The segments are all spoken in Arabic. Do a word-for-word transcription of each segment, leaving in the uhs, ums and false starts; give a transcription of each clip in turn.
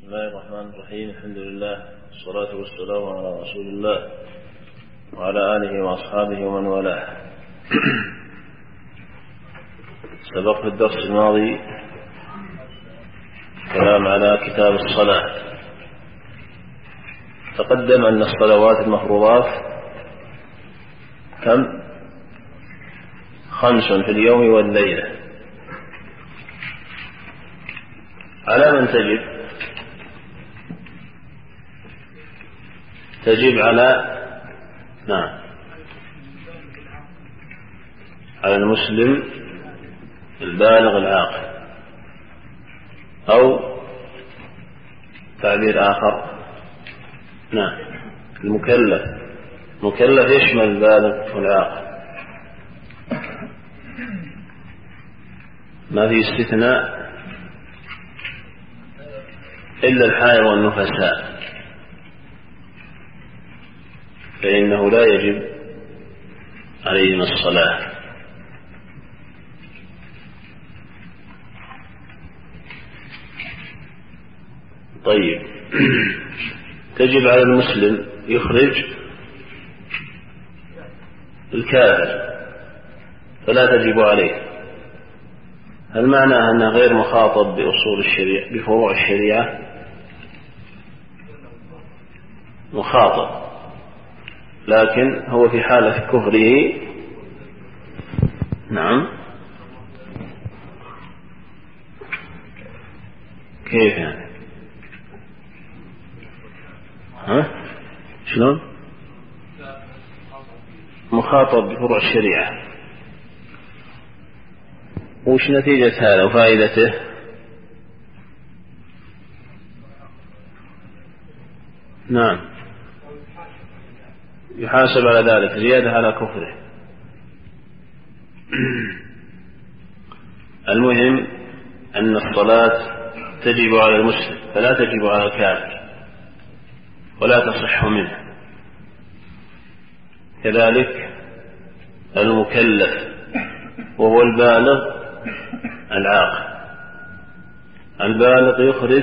الله الرحمن الرحيم. الحمد لله والصلاة والسلام على رسول الله وعلى آله وأصحابه ومن والاه. سبق في الدرس الماضي كلام على كتاب الصلاة. تقدم أن الصلوات المفروضات كم؟ خمس في اليوم والليلة. على من تجب؟ تجب على نعم على المسلم البالغ العاقل، أو تعبير آخر نعم المكلف. مكلف يشمل البالغ والعاقل، ما في استثناء إلا الحائض والنفساء، فإنه لا يجب عليهم الصلاة. طيب، تجب على المسلم يخرج الكافر فلا تجب عليه. هل معناه أنه غير مخاطب بأصول الشريعة بفروع الشريعة؟ مخاطب، لكن هو في حالة كفره نعم. كيف يعني؟ ها؟ شلون؟ مخاطب بفروع الشريعة. وش نتيجة هذا وفائدته؟ نعم، يحاسب على ذلك زيادة على كفره. المهم أن الصلاة تجب على المسلم فلا تجب على الكافر ولا تصح منه. كذلك المكلف وهو البالغ العاقل. البالغ يخرج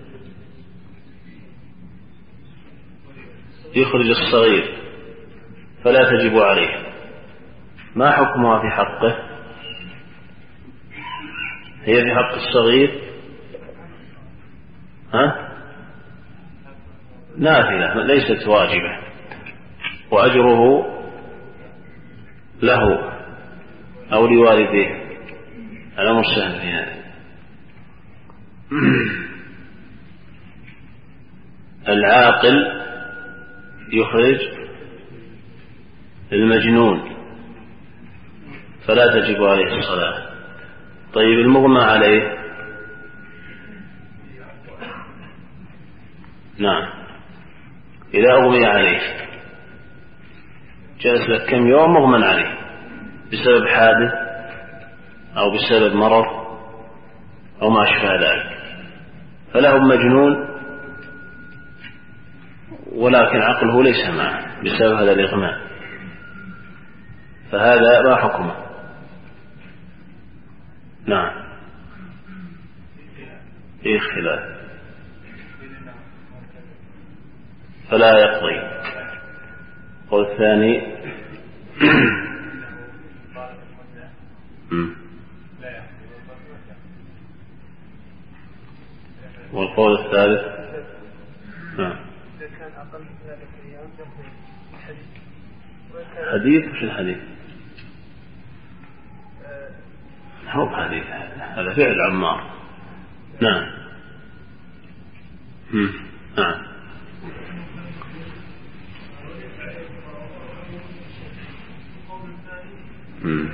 يخرج الصغير فلا تجب عليه. ما حكمها في حقه؟ هي في حق الصغير ها؟ نافلة ليست واجبة، وأجره له أو لوالديه. الأمر سهل في هذا. العاقل يخرج المجنون فلا تجب عليه الصلاة. طيب، المغمى عليه نعم، إذا أغمي عليه جلس لك كم يوم مغمى عليه بسبب حادث أو بسبب مرض أو ما أشبه ذلك، فله مجنون ولكن عقله ليس معه بسبب هذا الإغماء، فهذا ما حكمه؟ نعم، فيه خلاف، فلا يقضي. والثاني والقول الثالث نعم. حديث وش الحديث؟ هو حديث، هذا فعل عمار. نعم نعم. مم.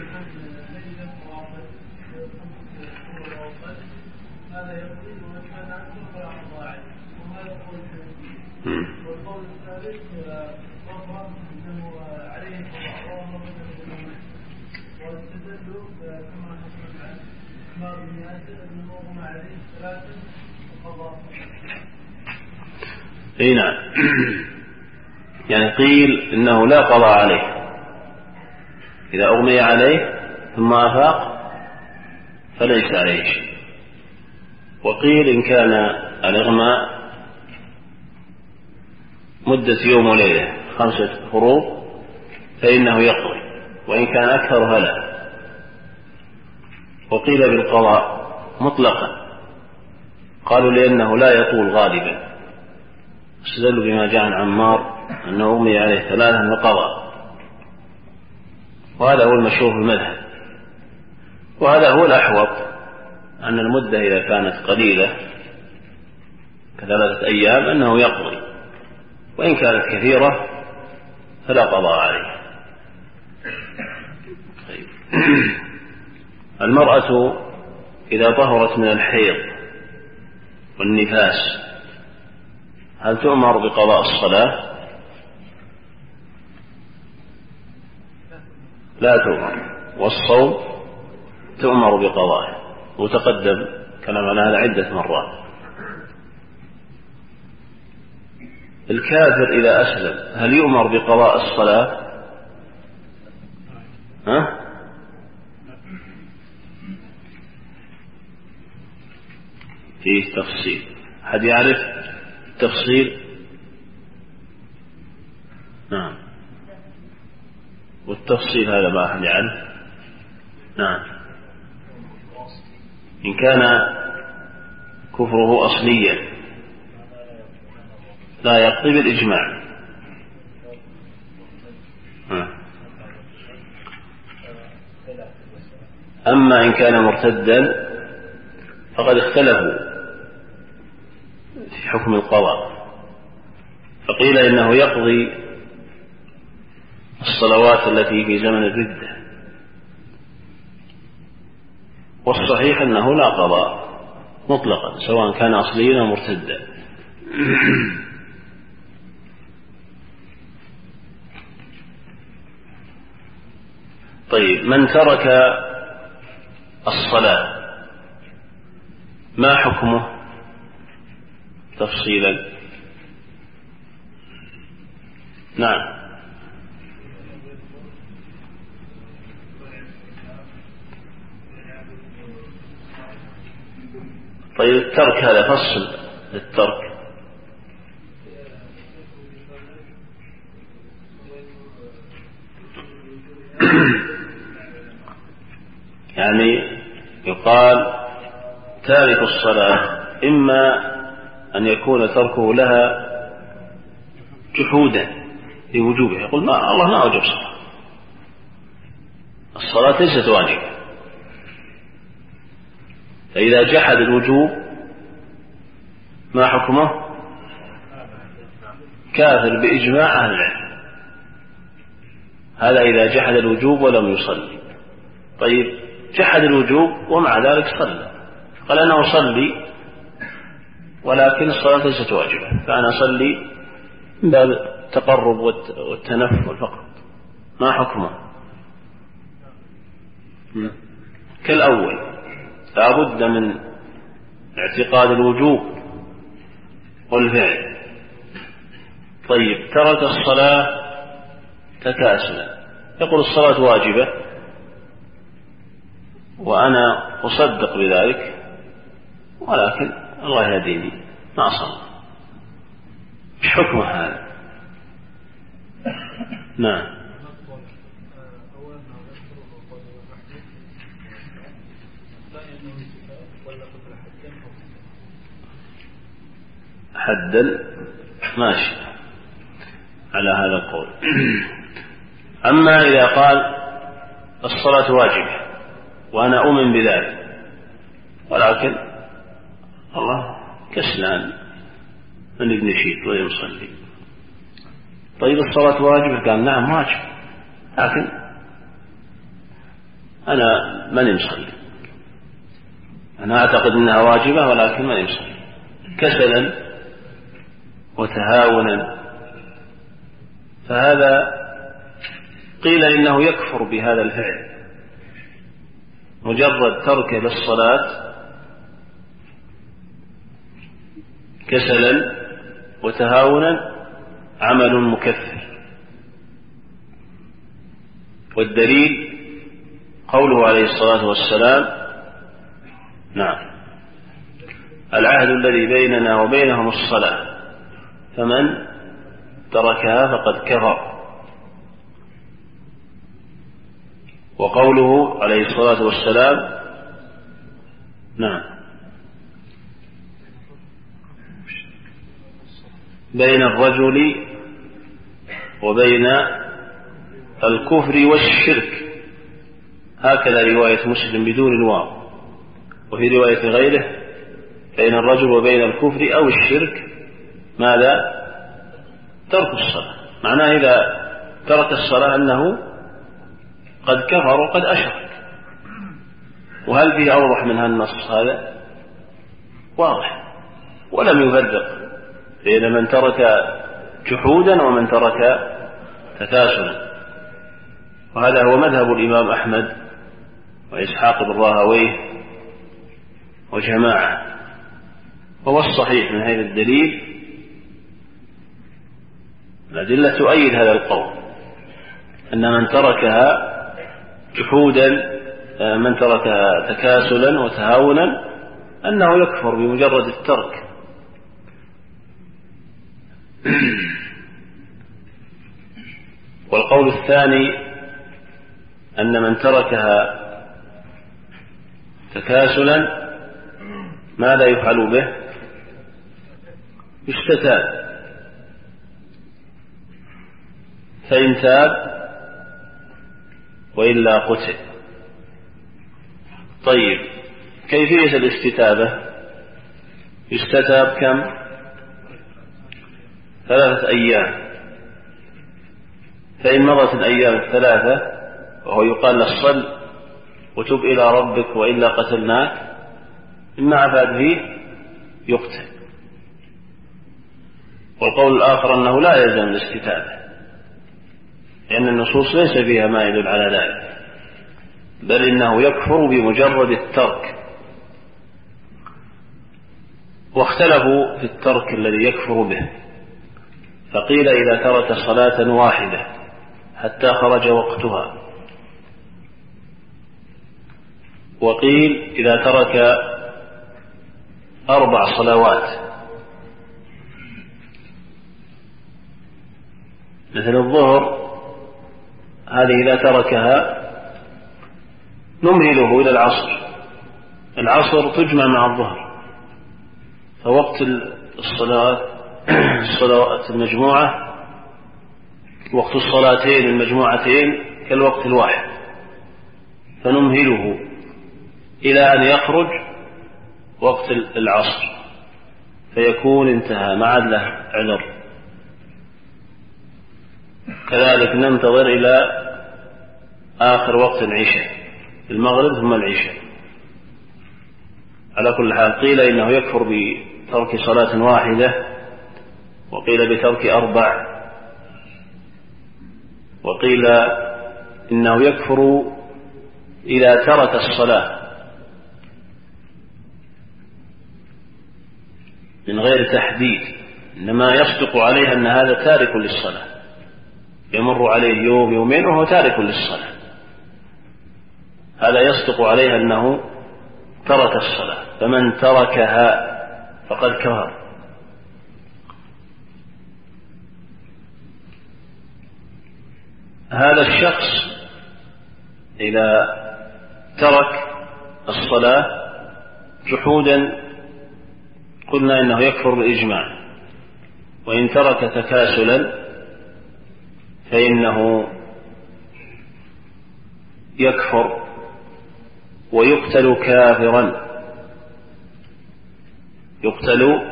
مم. اي نعم. يعني قيل انه لا قضاء عليه اذا اغمي عليه ثم افاق فليس عليه شيء، وقيل إن كان الإغماء مدة يوم وليلة خمسة فروض فإنه يقضي، وإن كان أكثر فلا. وقيل بالقضاء مطلقا، قالوا لأنه لا يطول غالبا، استدلوا بما جاء عن عمار أنه أغمي عليه ثلاثا وقضى، وهذا هو المشهور في المذهب، وهذا هو الأحوط، أن المدة إذا كانت قليلة كثلاثة أيام أنه يقضي، وإن كانت كثيرة فلا قضاء عليه. طيب. المرأة إذا طهرت من الحيض والنفاس هل تؤمر بقضاء الصلاة؟ لا تؤمر. والصوم تؤمر بقضائه، وتقدم كلام على هذا عدة مرات. الكافر إذا أسلم هل يؤمر بقضاء الصلاة؟ ها؟ فيه تفصيل، حد يعرف تفصيل؟ نعم. والتفصيل هذا ما أحد يعرف. نعم. إن كان كفره أصليا لا يقضي بالإجماع. أما إن كان مرتدا فقد اختلفوا في حكم القضاء، فقيل إنه يقضي الصلوات التي في زمن الردة، والصحيح أنه لا قضاء مطلقا سواء كان أصليا أو مرتدا. طيب، من ترك الصلاة ما حكمه تفصيلا؟ نعم. طيب، الترك هذا فصل للترك. يعني يقال تارك الصلاة إما أن يكون تركه لها جحودا لوجوبه، يقول ما الله ما أوجب الصلاة، الصلاة ليست واجبة، فإذا جحد الوجوب ما حكمه؟ كافر بإجماع أهل العلم، هذا إذا جحد الوجوب ولم يصلي. طيب، جحد الوجوب ومع ذلك صلى، قال أنا أصلي ولكن الصلاة ليست واجبة، فأنا أصلي من باب التقرب والتنفل فقط، ما حكمه؟ كالأول، لا بد من اعتقاد الوجوب والفعل. طيب، ترك الصلاة تكاسلا، يقول الصلاة واجبة وأنا أصدق بذلك، ولكن الله يهديني ما صلى، ايش حكم هذا؟ نعم. حدا ماشي على هذا القول. أما إذا قال الصلاة واجبة وأنا أؤمن بذلك، ولكن الله كسلان من ابن شيط ولا يصلي، طيب الصلاة واجبة؟ قال نعم واجب، لكن أنا من يصلي، أنا أعتقد أنها واجبة ولكن من يصلي، كسلا وتهاونا، فهذا قيل إنه يكفر بهذا الفعل، مجرد تركه للصلاة كسلا وتهاونا عمل مكفر. والدليل قوله عليه الصلاة والسلام. نعم. العهد الذي بيننا وبينهم الصلاة، فمن تركها فقد كفر. وقوله عليه الصلاة والسلام نعم بين الرجل وبين الكفر والشرك، هكذا رواية مسلم بدون الواو. وفي رواية غيره بين الرجل وبين الكفر أو الشرك ماذا؟ ترك الصلاة. معناه إذا ترك الصلاة أنه قد كفر وقد أشرك. وهل فيه أوضح من هالنص هذا؟ واضح، ولم يفرق بين من ترك جحودا ومن ترك تكاسلا. وهذا هو مذهب الإمام أحمد وإسحاق بن راهويه وجماعة. هو الصحيح من هذا الدليل، الأدلة تؤيد هذا القول، أن من تركها جحودا، من تركها تكاسلا وتهاونا، أنه يكفر بمجرد الترك. والقول الثاني أن من تركها تكاسلا ماذا يفعل به؟ يستتاب، فإن تاب وإلا قتل. طيب، كيفية الاستتابة؟ يستتاب كم؟ ثلاثة أيام. فإن مضت الأيام الثلاثة وهو يقال له صل وتب إلى ربك وإلا قتلناك، إما عفاد فيه يقتل. والقول الآخر أنه لا يلزم الاستتابة، لأن النصوص ليس فيها ما يدل على ذلك، بل إنه يكفر بمجرد الترك. واختلفوا في الترك الذي يكفر به، فقيل إذا ترك صلاة واحدة حتى خرج وقتها، وقيل إذا ترك أربع صلوات مثل الظهر، هذه إذا تركها نمهله إلى العصر، العصر تجمع مع الظهر، فوقت الصلاة الصلوات المجموعة وقت الصلاتين المجموعتين كالوقت الواحد، فنمهله إلى أن يخرج وقت العصر فيكون انتهى، ما عاد له عذر. كذلك ننتظر إلى آخر وقت العشاء، المغرب ثم العشاء. على كل حال قيل إنه يكفر بترك صلاة واحدة، وقيل بترك أربع، وقيل إنه يكفر إذا ترك الصلاة من غير تحديد، إنما يصدق عليه أن هذا تارك للصلاة، يمر عليه يوم يومين وهو تارك للصلاة، هذا يصدق عليه أنه ترك الصلاة، فمن تركها فقد كفر. هذا الشخص إذا ترك الصلاة جحودا قلنا إنه يكفر بالإجماع، وإن ترك تكاسلا فإنه يكفر ويقتل كافرا، يقتل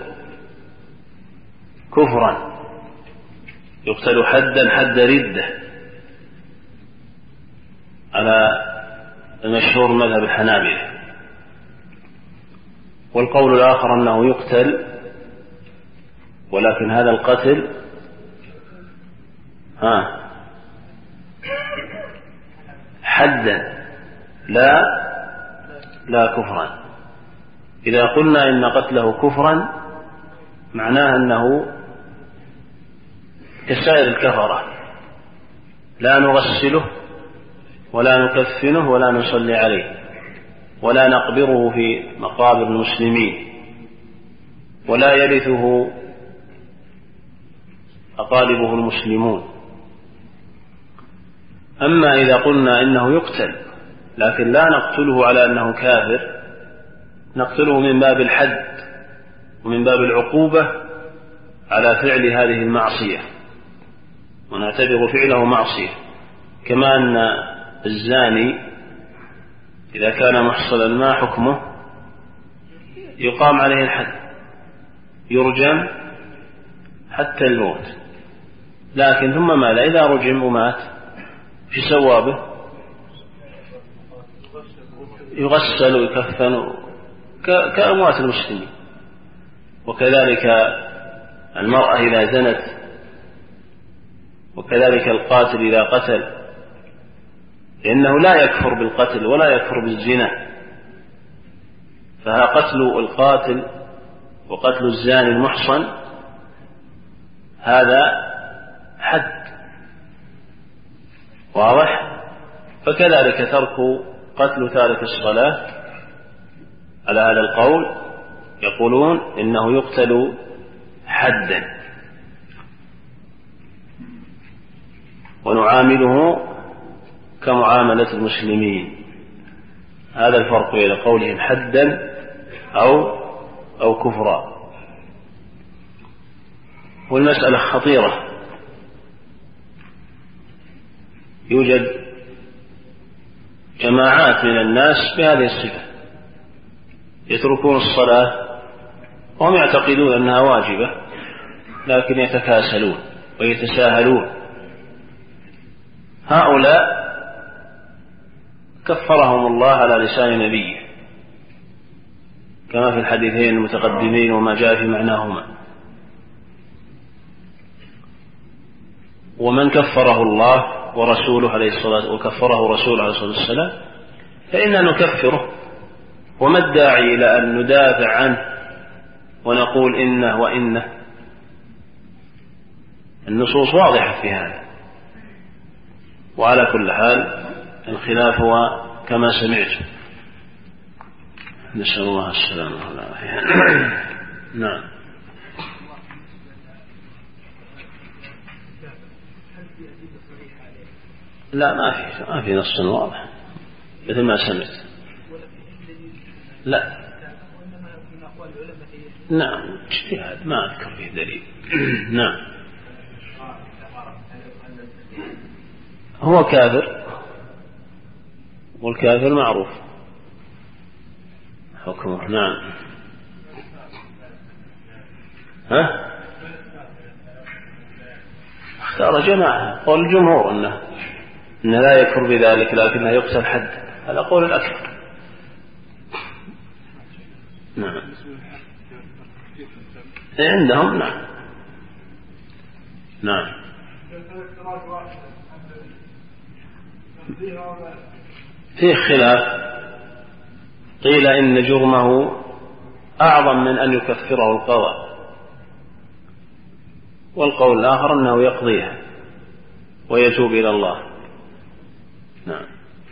كفرا، يقتل حدا حد ردة على المشهور مذهب الحنابلة. والقول الآخر أنه يقتل، ولكن هذا القتل ها حدا لا لا كفرا. إذا قلنا إن قتله كفرا معناه أنه كسائر الكفرة، لا نغسله ولا نكفنه ولا نصلي عليه ولا نقبره في مقابر المسلمين، ولا يرثه أقاربه المسلمون. أما إذا قلنا إنه يقتل لكن لا نقتله على أنه كافر، نقتله من باب الحد ومن باب العقوبة على فعل هذه المعصية، ونعتبر فعله معصية، كما أن الزاني إذا كان محصلا ما حكمه؟ يقام عليه الحد، يرجم حتى الموت. لكن ثم ماذا إذا رجم ومات؟ في سوابه يغسل ويكفن كأموات المسلمين. وكذلك المرأة إذا زنت، وكذلك القاتل إذا قتل، لأنه لا يكفر بالقتل ولا يكفر بالزنا، فها قتل القاتل وقتل الزاني المحصن هذا حد واضح. فكذلك ترك قتل تارك الصلاة على هذا القول يقولون إنه يقتل حدا، ونعامله كمعاملة المسلمين. هذا الفرق بين قولهم حدا أو أو كفرا. والمسألة خطيرة، يوجد جماعات من الناس بهذه الصفة، يتركون الصلاة وهم يعتقدون أنها واجبة لكن يتكاسلون ويتساهلون. هؤلاء كفرهم الله على لسان نبيه كما في الحديثين المتقدمين وما جاء في معناهما. ومن كفره الله ورسوله عليه الصلاة وكفره رسوله عليه الصلاة والسلام فإننا نكفره، وما الداعي إلى أن ندافع عنه ونقول إنه وإنه؟ النصوص واضحة في هذا. وعلى كل حال الخلاف هو كما سمعت، نسأل الله السلامة والعافية. نعم. لا ما في ما في نص واضح مثل ما سمعت. لا نعم اجتهاد ما أذكر فيه دليل. نعم هو كافر، والكافر معروف حكمه. نعم. ها اختار جماعة قول الجمهور أنه إنه لا يكفر بذلك لكنه يقتل حد، هذا قول الأكثر. نعم عندهم. نعم نعم فيه خلاف، قيل إن جرمه أعظم من أن يكفره القضاء، والقول الآخر أنه يقضيها ويتوب إلى الله. نعم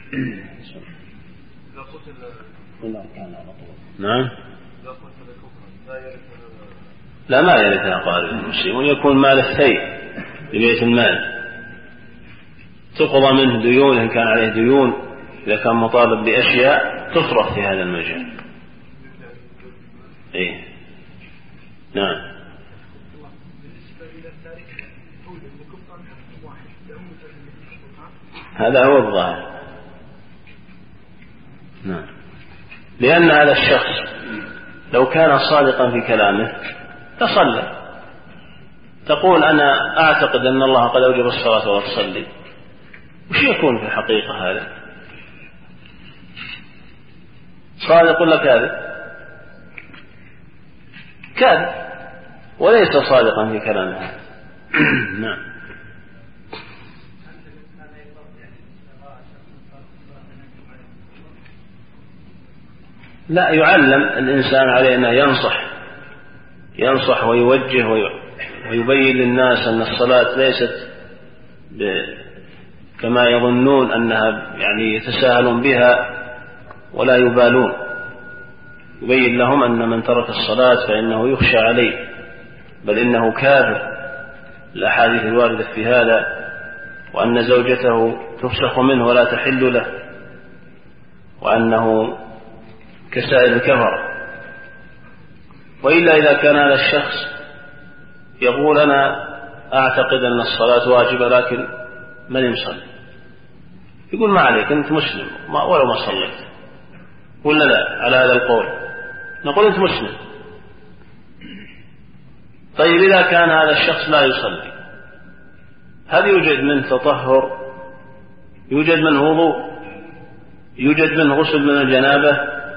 نعم لا ما يرثها أقارب المسلمون، يكون مال الثيء لبيت المال، تقضى منه ديون إن كان عليه ديون، إذا كان مطالب بأشياء تصرف في هذا المجال. إيه نعم. هذا هو الظاهر. نعم لأن هذا الشخص لو كان صادقا في كلامه تصلى، تقول أنا أعتقد أن الله قد أوجب الصلاة ولا تصلي، وش يكون في الحقيقة هذا؟ صادق ولا كاذب؟ كاذب وليس صادقا في كلامه. نعم لا يعلم الإنسان عليه أنه ينصح ينصح ويوجه ويبين للناس أن الصلاة ليست كما يظنون أنها يعني يتساهلون بها ولا يبالون. يبين لهم أن من ترك الصلاة فإنه يخشى عليه، بل إنه كافر، الأحاديث الواردة في هذا، وأن زوجته تفسخ منه ولا تحل له، وأنه كسائر الكفر. وإلا إذا كان هذا الشخص يقول أنا أعتقد أن الصلاة واجبة لكن من يصلي، يقول ما عليك أنت مسلم ولو ما صليت، ولا لا على هذا القول نقول أنت مسلم. طيب إذا كان هذا الشخص لا يصلي، هل يوجد من تطهر، يوجد من وضوء، يوجد من غسل من الجنابة،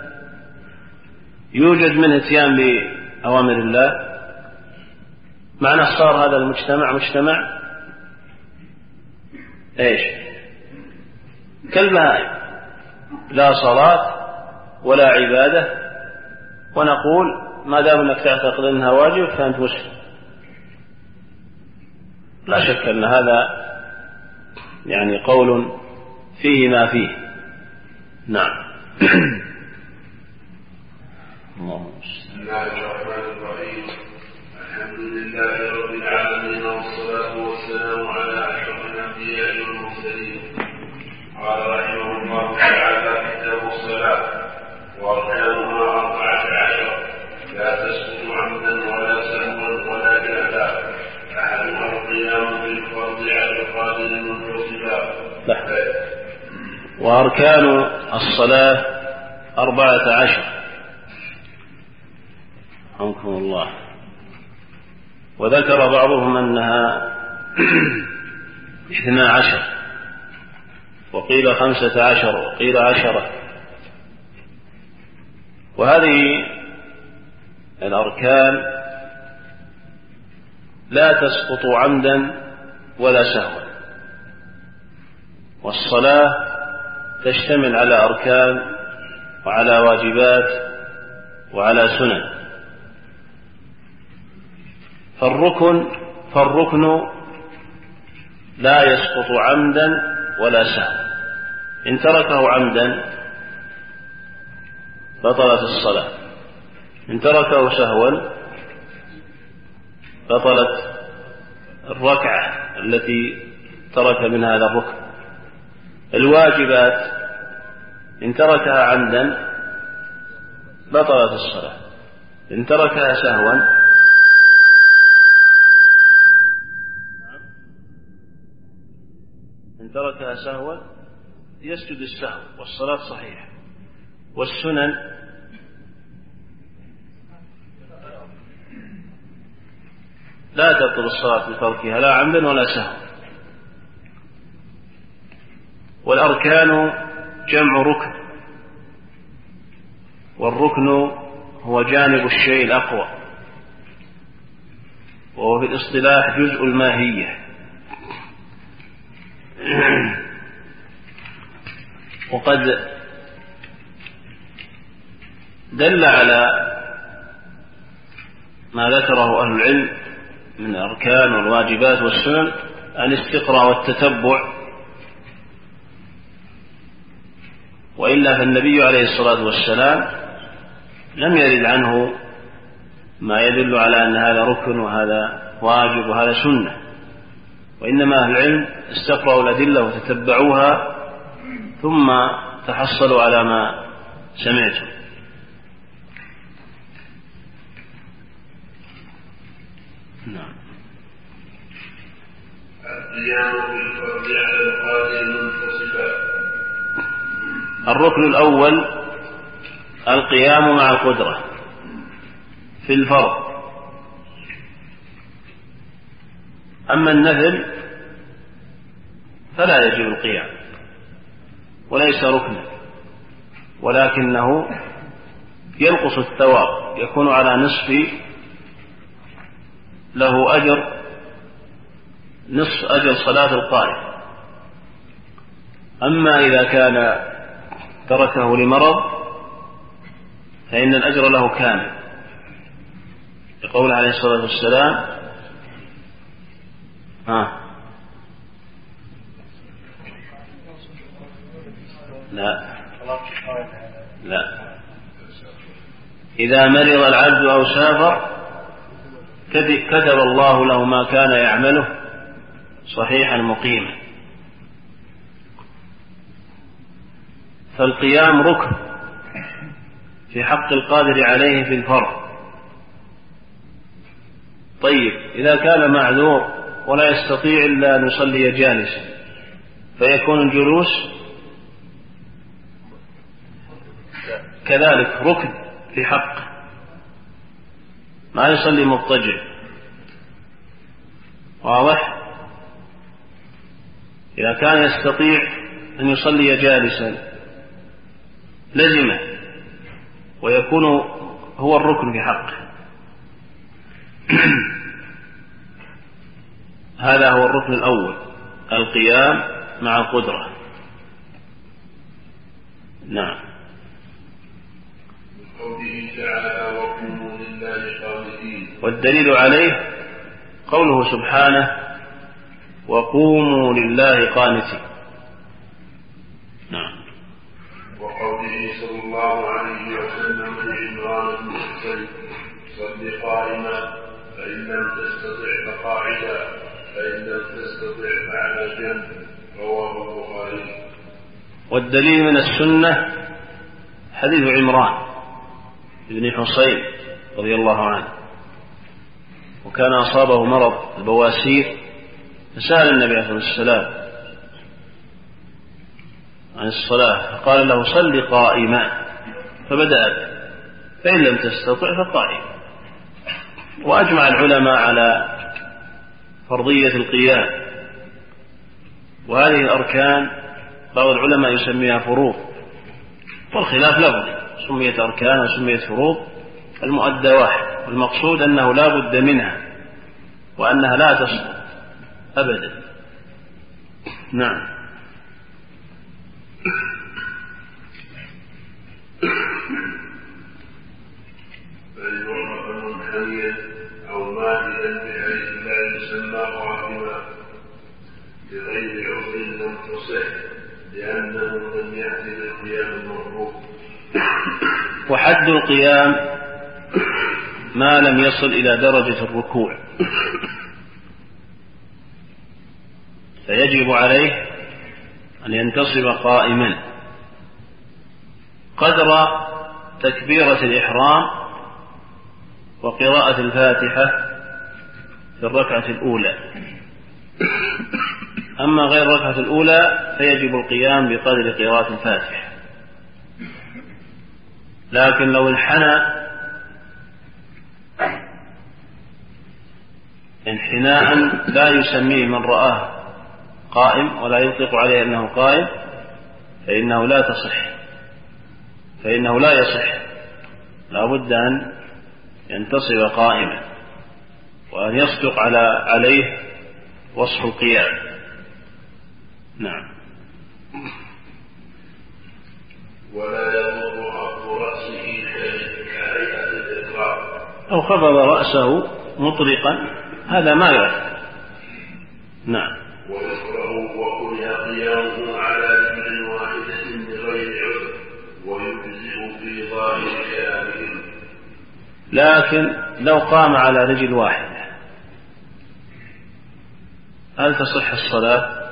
يوجد من اتيان بأوامر الله؟ معنى صار هذا المجتمع مجتمع ايش؟ كالبهائم، لا صلاة ولا عبادة، ونقول ما دام انك تعتقد انها واجب فانت مسلم. لا شك ان هذا يعني قول فيه ما فيه. نعم. بسم الله الرحمن الرحيم. الحمد لله رب العالمين، والصلاة والسلام على أشرف الأنبياء والمرسلين. قال رحمه الله تعالى: كتاب الصلاة، وأركانها أربعة عشر، لا تسقط عمدا ولا سهوا ولا جهلا. أحدها القيام بالفرض على القادر منتصبا. وأركان الصلاة أربعة عشر، رحمكم الله. وذكر بعضهم أنها اثنا عشر، وقيل خمسة عشر، وقيل عشرة. وهذه الأركان لا تسقط عمدا ولا سهوا، والصلاة تشتمل على أركان وعلى واجبات وعلى سنن. فالركن فالركن لا يسقط عمدا ولا سهوا، إن تركه عمدا بطلت الصلاة، إن تركه سهوا بطلت الركعة التي ترك من هذا الركن. الواجبات إن تركها عمدا بطلت الصلاة، إن تركها سهوا إن تركها سهوا يسجد السهو والصلاة صحيحة. والسنن لا تبطل الصلاة بتركها لا عمدا ولا سهوا. والأركان جمع ركن، والركن هو جانب الشيء الأقوى، وهو في الاصطلاح جزء الماهية. وقد دل على ما ذكره أهل العلم من الأركان والواجبات والسنن الاستقراء والتتبع، وإلا فالنبي عليه الصلاة والسلام لم يرد عنه ما يدل على أن هذا ركن وهذا واجب وهذا سنة، وإنما أهل العلم استقرأوا الأدلة وتتبعوها ثم تحصلوا على ما سمعتم. نعم. القيام بالفرض على القادر منتصبا. الركن الأول القيام مع القدرة في الفرض. أما النفل فلا يجب القيام وليس ركنا، ولكنه ينقص الثواب، يكون على نصف، له أجر نصف أجر صلاة القائم. أما إذا كان تركه لمرض فإن الأجر له كامل، يقول عليه الصلاة والسلام: ها لا لا إذا مرض العبد أو سافر كتب الله له ما كان يعمله صحيحا مقيما. فالقيام ركن في حق القادر عليه في الفرض. طيب إذا كان معذور ولا يستطيع إلا أن يصلي جالسا فيكون الجلوس كذلك ركن في حقه، ما يصلي مضطجع. واضح؟ إذا كان يستطيع أن يصلي جالسا لزمه ويكون هو الركن في حقه. هذا هو الركن الأول، القيام مع القدرة. نعم. والدليل عليه قوله سبحانه وقوموا لله قانتين. نعم. وقوله صلى الله عليه وسلم لعمران بن حسين صل قائما فإن لم تستطع فقاعدا فإن لم تستطع فعلى جنب، رواه البخاري. والدليل من السنة حديث عمران بن حسين رضي الله عنه، وكان أصابه مرض البواسير فسأل النبي عليه الصلاة والسلام عن الصلاة فقال له صل قائما، فبدأ فإن لم تستطع فقائما. وأجمع العلماء على فرضية القيام، وهذه الأركان بعض العلماء يسميها فروض، والخلاف لفظي، سميت أركان وسميت فروض، المؤدى واحد، والمقصود أنه لا بد منها وأنها لا تسقط أبدا. نعم. فإن وقف منحنيا أو مائلا بحيث لا يسمى قائما بغير عذر لم تصح لأنه لم يأتي بالقيام المطلوب. وحد القيام ما لم يصل إلى درجة الركوع، فيجب عليه أن ينتصب قائما قدر تكبيرة الإحرام وقراءة الفاتحة في الركعة الأولى. أما غير الركعة الأولى فيجب القيام بقدر قراءة الفاتحة. لكن لو انحنى انحناء لا يسميه من رآه قائم ولا يطلق عليه أنه قائم فإنه لا تصح، فإنه لا يصح، لا بد أن ينتصب قائما وأن يصدق على عليه وصف القيام. نعم. ولا يضر خفض رأسه كهيئة الإطلاق أو خفض رأسه مطلقا، هذا ما يؤثر. نعم. ويكره وكره قيامه على رجل واحدة بغير عذر ويجزئ في ظاهر كلامهم. لكن لو قام على رجل واحدة هل تصح الصلاة؟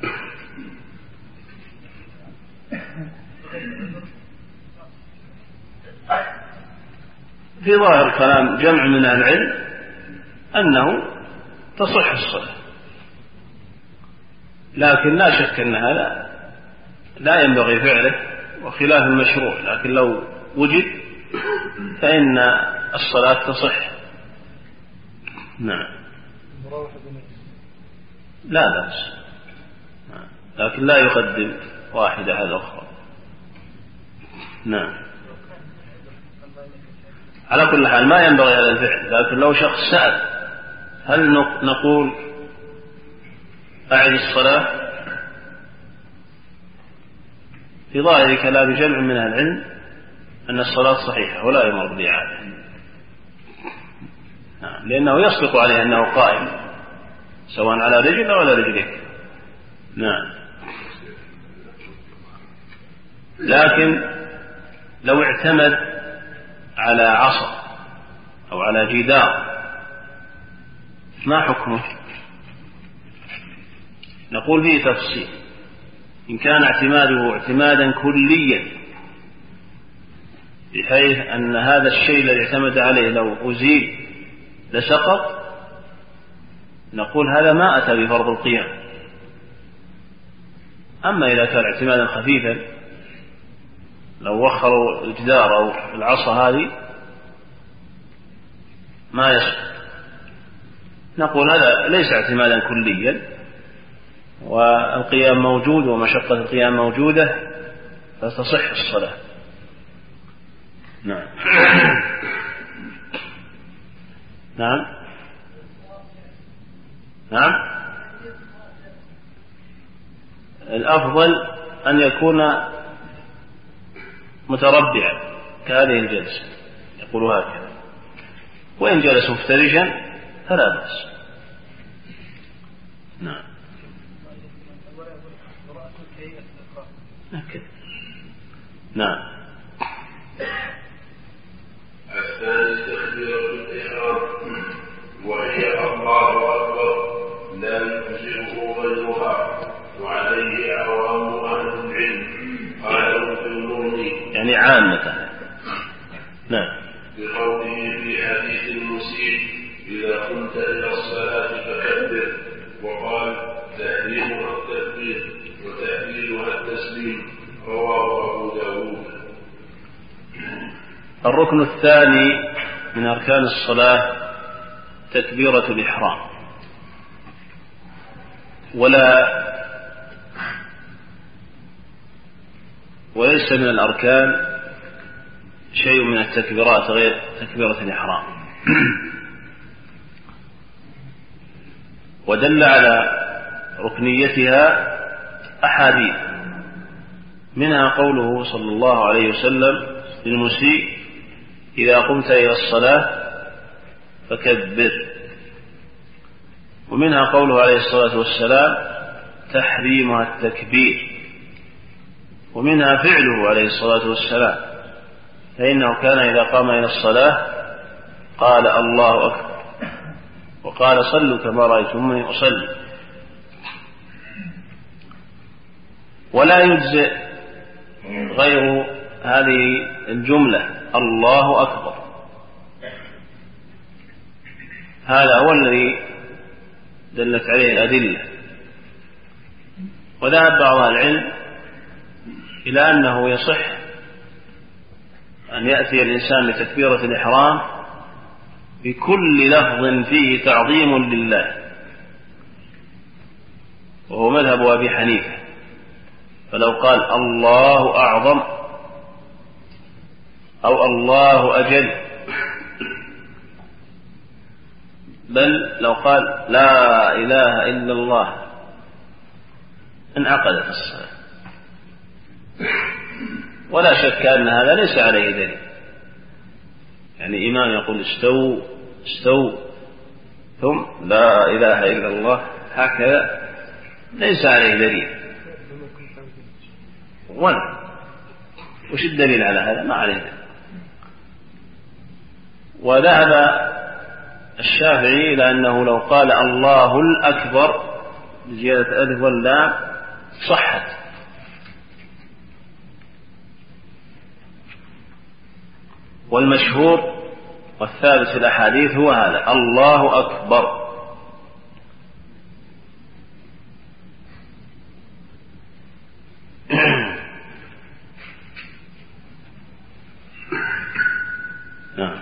في ظاهر كلام جمع من العلم أنه تصح الصلاة، لكن لا شك أن هذا لا ينبغي فعله وخلاف المشروع، لكن لو وجد فإن الصلاة تصح. نعم. لا بأس، لكن لا يقدم واحدة على الأخرى. نعم. على كل حال ما ينبغي هذا الفعل، لكن لو شخص سأل هل نقول أعد الصلاة؟ في ظاهر كلام جمع من العلم أن الصلاة صحيحة ولا يمر بالإعادة، نعم، لأنه يصدق عليه أنه قائم سواء على رجل أو على رجلك. نعم. لكن لو اعتمد على عصا أو على جدار ما حكمه؟ نقول فيه تفصيل. إن كان اعتماده اعتمادا كليا بحيث أن هذا الشيء الذي اعتمد عليه لو أزيل لسقط، نقول هذا ما أتى بفرض القيام. أما إذا كان اعتمادا خفيفا لو وخروا الجدار أو العصا هذه ما يسقط، نقول هذا ليس اعتمادا كليا والقيام موجود ومشقة القيام موجودة فتصح الصلاة. نعم. نعم نعم الأفضل أن يكون متربعا كهذه الجلسة، يقول هكذا، وإن جلس مفترشا فلا بأس. نعم. نعم. الثاني تكبيرة الإحرام وهي الله أكبر لا يجزئه غيرها، وعليه عوام أهل العلم قالوا في المغني يعني عامة. نعم. بقوله في حديث المسيء إذا قمت إلى الصلاة فكبر، وقال تحريمها التكبير وتحليلها التسليم، رواه أبو داود. الركن الثاني من أركان الصلاة تكبيرة الإحرام، ولا وليس من الأركان شيء من التكبيرات غير تكبيرة الإحرام. ودل على ركنيتها أحاديث، منها قوله صلى الله عليه وسلم للمسيء إذا قمت إلى الصلاة فكبر، ومنها قوله عليه الصلاة والسلام تحريمها التكبير، ومنها فعله عليه الصلاة والسلام، فإنه كان إذا قام إلى الصلاة قال الله أكبر، وقال صلوا كما رأيتموني أصلي. ولا يجزئ غير هذه الجملة الله أكبر، هذا هو الذي دلت عليه الأدلة. وذهب بعض العلم إلى أنه يصح أن يأتي الإنسان لتكبيرة الإحرام بكل لفظ فيه تعظيم لله، وهو مذهب أبي حنيفة، فلو قال الله أعظم أو الله أجل، بل لو قال لا إله إلا الله انعقدت الصلاة. ولا شك أن هذا ليس عليه دليل، يعني إمام يقول استووا استووا ثم لا إله إلا الله هكذا ليس عليه دليل. ولا وش الدليل على هذا؟ ما عليه دليل. وذهب الشافعي إلى أنه لو قال الله الأكبر بزيادة ألف واللام صحت، والمشهور والثابت في الأحاديث هو هذا الله أكبر. نعم.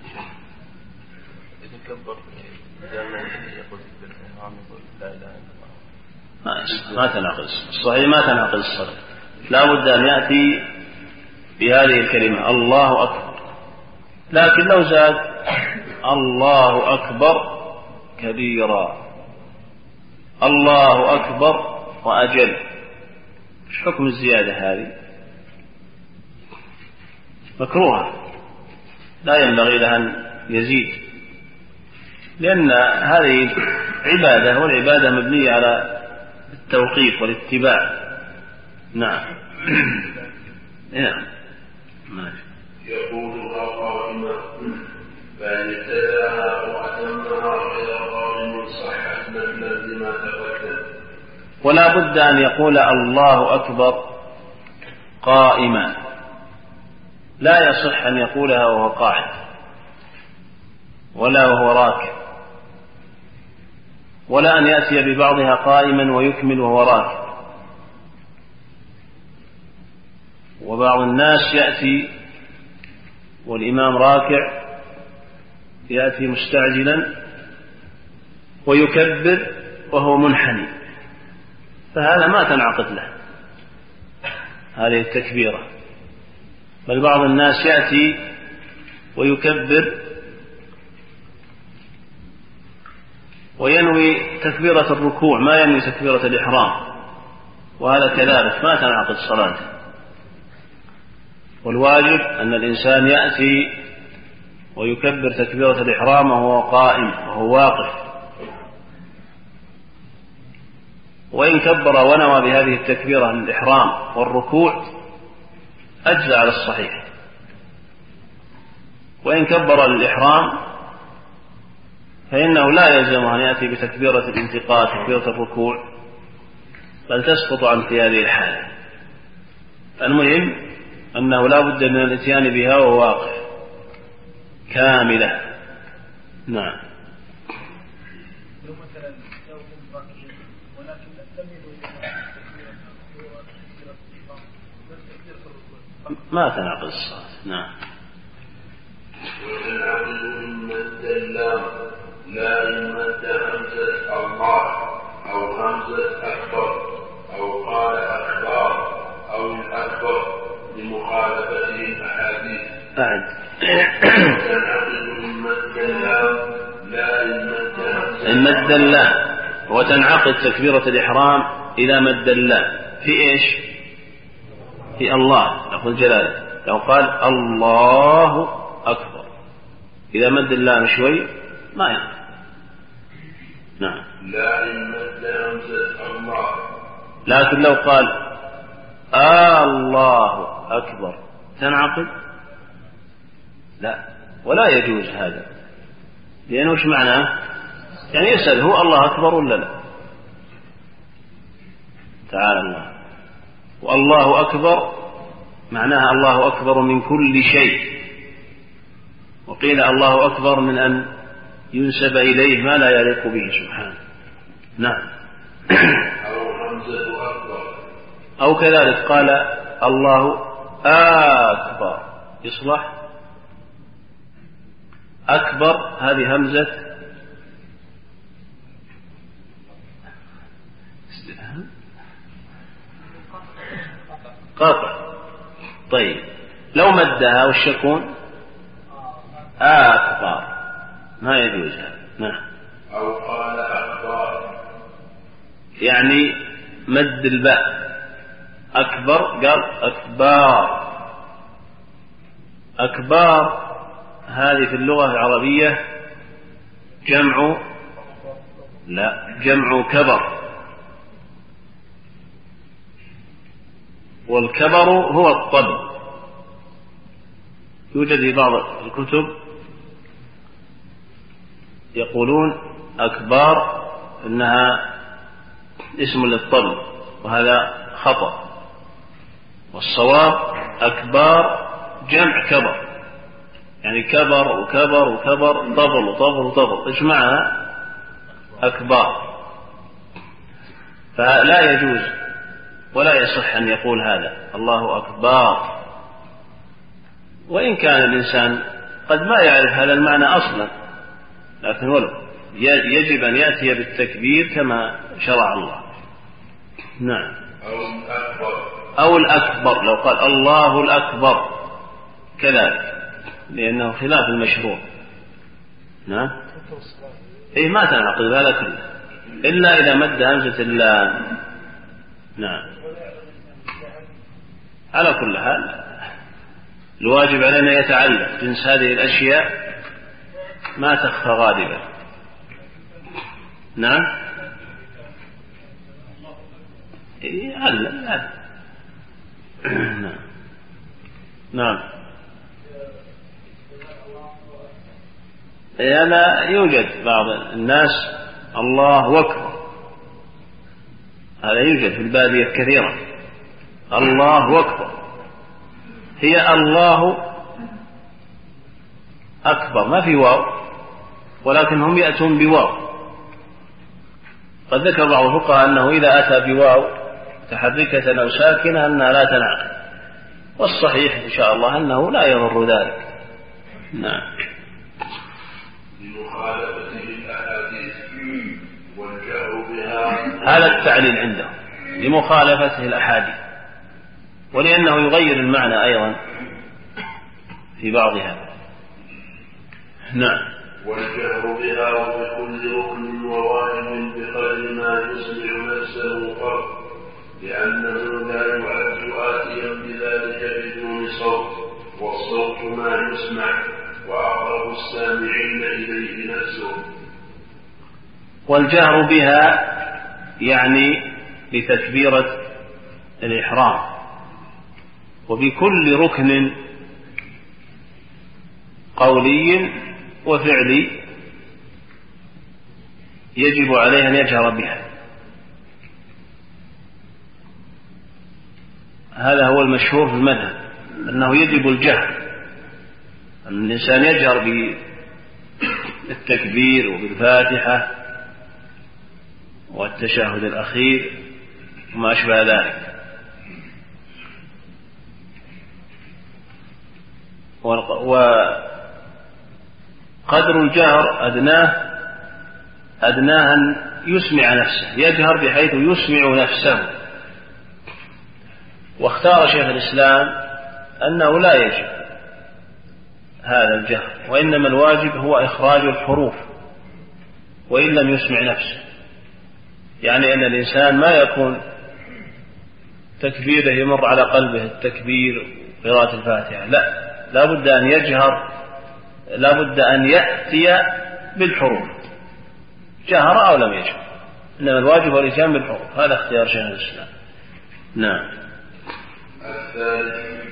ما تناقض الصحيح، ما تناقض الصلاة، لا بد أن يأتي بهذه الكلمة الله أكبر. لكن لو زاد الله أكبر كبيرا الله أكبر وأجل، ايش حكم الزيادة هذه؟ مكروهة، لا ينبغي لها أن يزيد، لأن هذه عبادة، والعبادة مبنية على التوقيف والاتباع. نعم. نعم. يقول قائما، فإن ابتدأها وأتمها غير قائم صحت مثلا لما تقدم. ولا بد أن يقول الله أكبر قائما، لا يصح أن يقولها وهو قاعد ولا وهو راكع، ولا أن يأتي ببعضها قائما ويكمل وهو راكع. وبعض الناس يأتي والإمام راكع يأتي مستعجلا ويكبر وهو منحني، فهذا ما تنعقد له هذه التكبيرة. بل بعض الناس يأتي ويكبر وينوي تكبيرة الركوع ما ينوي تكبيرة الإحرام، وهذا كذلك ما تنعقد صلاته. والواجب أن الإنسان يأتي ويكبر تكبيرة الإحرام وهو قائم وهو واقف، وإن كبر ونوى بهذه التكبيرة الإحرام والركوع أجزى على الصحيح. وإن كبر الإحرام فإنه لا يلزم أن يأتي بتكبيرة الانتقال تكبيرة الركوع، بل تسقط عن في هذه الحالة. المهم أنه لا بد من الاتيان بها وهو واقف كاملة. نعم. ما تنعقد الصلاة. نعم. وتنعقد إن مد اللام لا إن مد همزة الله أو همزة أكبر أو قال أكبر أو الأكبر لمخالفته الأحاديث. أعد. وتنعقد إن مد اللام لا إن مد همزة إن مد اللام، وتنعقد تكبيرة الإحرام إذا مد اللام في إيش؟ في الله لفظ الجلالة. لو قال الله أكبر إذا مد اللام شوي ما ينفع. نعم. لا إن مد همزة الله، لكن لو قال آه الله أكبر تنعقد؟ لا، ولا يجوز هذا، لأنه وش معناه؟ يعني يسأل هو الله أكبر ولا لا؟ تعالى الله. والله أكبر معناها الله أكبر من كل شيء، وقيل الله أكبر من أن ينسب إليه ما لا يليق به سبحانه. نعم. أو همزة أكبر، أو كذلك قال الله أكبر يصلح. أكبر هذه همزة قاطع. طيب لو مدها وش يكون؟ أكبر ما يجوز هذا. نعم. أو قال أكبر يعني مد الباء أكبر قال أكبار. أكبار هذه في اللغة العربية جمع لا جمع كبر، والكبر هو الطبل. يوجد في بعض الكتب يقولون أكبار إنها اسم للطبل، وهذا خطأ. والصواب أكبار جمع كبر، يعني كبر وكبر وكبر طبل وطبل وطبل إيش معناها؟ أكبار. فلا يجوز ولا يصح أن يقول هذا الله أكبر، وإن كان الإنسان قد ما يعرف هذا المعنى أصلا، لكن ولو يجب أن يأتي بالتكبير كما شرع الله. نعم. أو الأكبر أو الأكبر لو قال الله الأكبر كذلك، لأنه خلاف المشروع. نعم. إيه ما تنعقد هذا كله إلا إذا مد همزة اللام. نعم. على كل حال الواجب علينا يتعلق جنس هذه الأشياء ما تخفى غالبا. نعم. إيه علم هذا. نعم. نعم. أنا يوجد بعض الناس الله أكبر، هذا يوجد في البادية كثيرا، الله أكبر، هي الله أكبر ما في واو، ولكن هم يأتون بواو. قد ذكر بعض الفقهاء أنه إذا أتى بواو متحركة أو ساكنة أنها لا تنعقد، والصحيح إن شاء الله أنه لا يضر ذلك. نعم. لمخالفته الأحاديث والجهر بها، هذا التعليل عنده لمخالفته الأحاديث، ولأنه يغير المعنى أيضا في بعضها. نعم. والجهر بها وبكل ركن وواجب بقدر ما يسمع نفسه فرق، لأنه لا يعد آتيا بذلك بدون صوت، والصوت ما يسمع وأقرب السامعين إليه نفسه. والجهر بها يعني بتكبيرة الإحرام، وبكل ركن قولي وفعلي يجب عليه أن يجهر بها. هذا هو المشهور في المذهب، أنه يجب الجهر، أن الإنسان يجهر بالتكبير وبالفاتحة والتشهد الأخير وما أشبه ذلك. وقدر الجهر أدناه أدناه أن يسمع نفسه، يجهر بحيث يسمع نفسه. واختار شيخ الإسلام أنه لا يجب هذا الجهر، وإنما الواجب هو إخراج الحروف وإن لم يسمع نفسه، يعني أن الإنسان ما يكون تكبيره يمر على قلبه التكبير قراءة الفاتحة، لا، لا بد أن يجهر، لا بد أن يأتي بالحروف جهر أو لم يجهر، إنما الواجب هو الإتيان بالحروف. هذا اختيار شيخ الإسلام. نعم. الثالث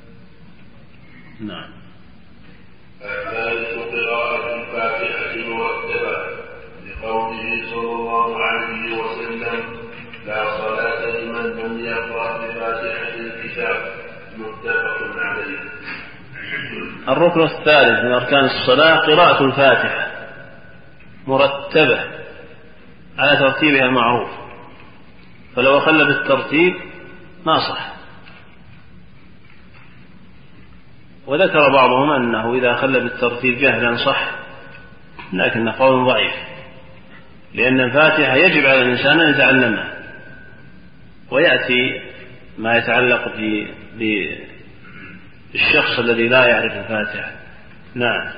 نعم. الثالث قراءة الفاتحة مرتبة، لقوله صلى الله عليه وسلم: لا صلاة لمن لم يقرأ بفاتحة الكتاب، متفق عليه. الركن الثالث من أركان الصلاة قراءة الفاتحة مرتبة على ترتيبها المعروف، فلو خل بالترتيب ما صح. وذكر بعضهم أنه إذا خل بالترتيب جهلا صح، لكن قول ضعيف، لأن الفاتحة يجب على الإنسان أن يتعلمها، ويأتي ما يتعلق بالشخص الذي لا يعرف الفاتحة. نعم.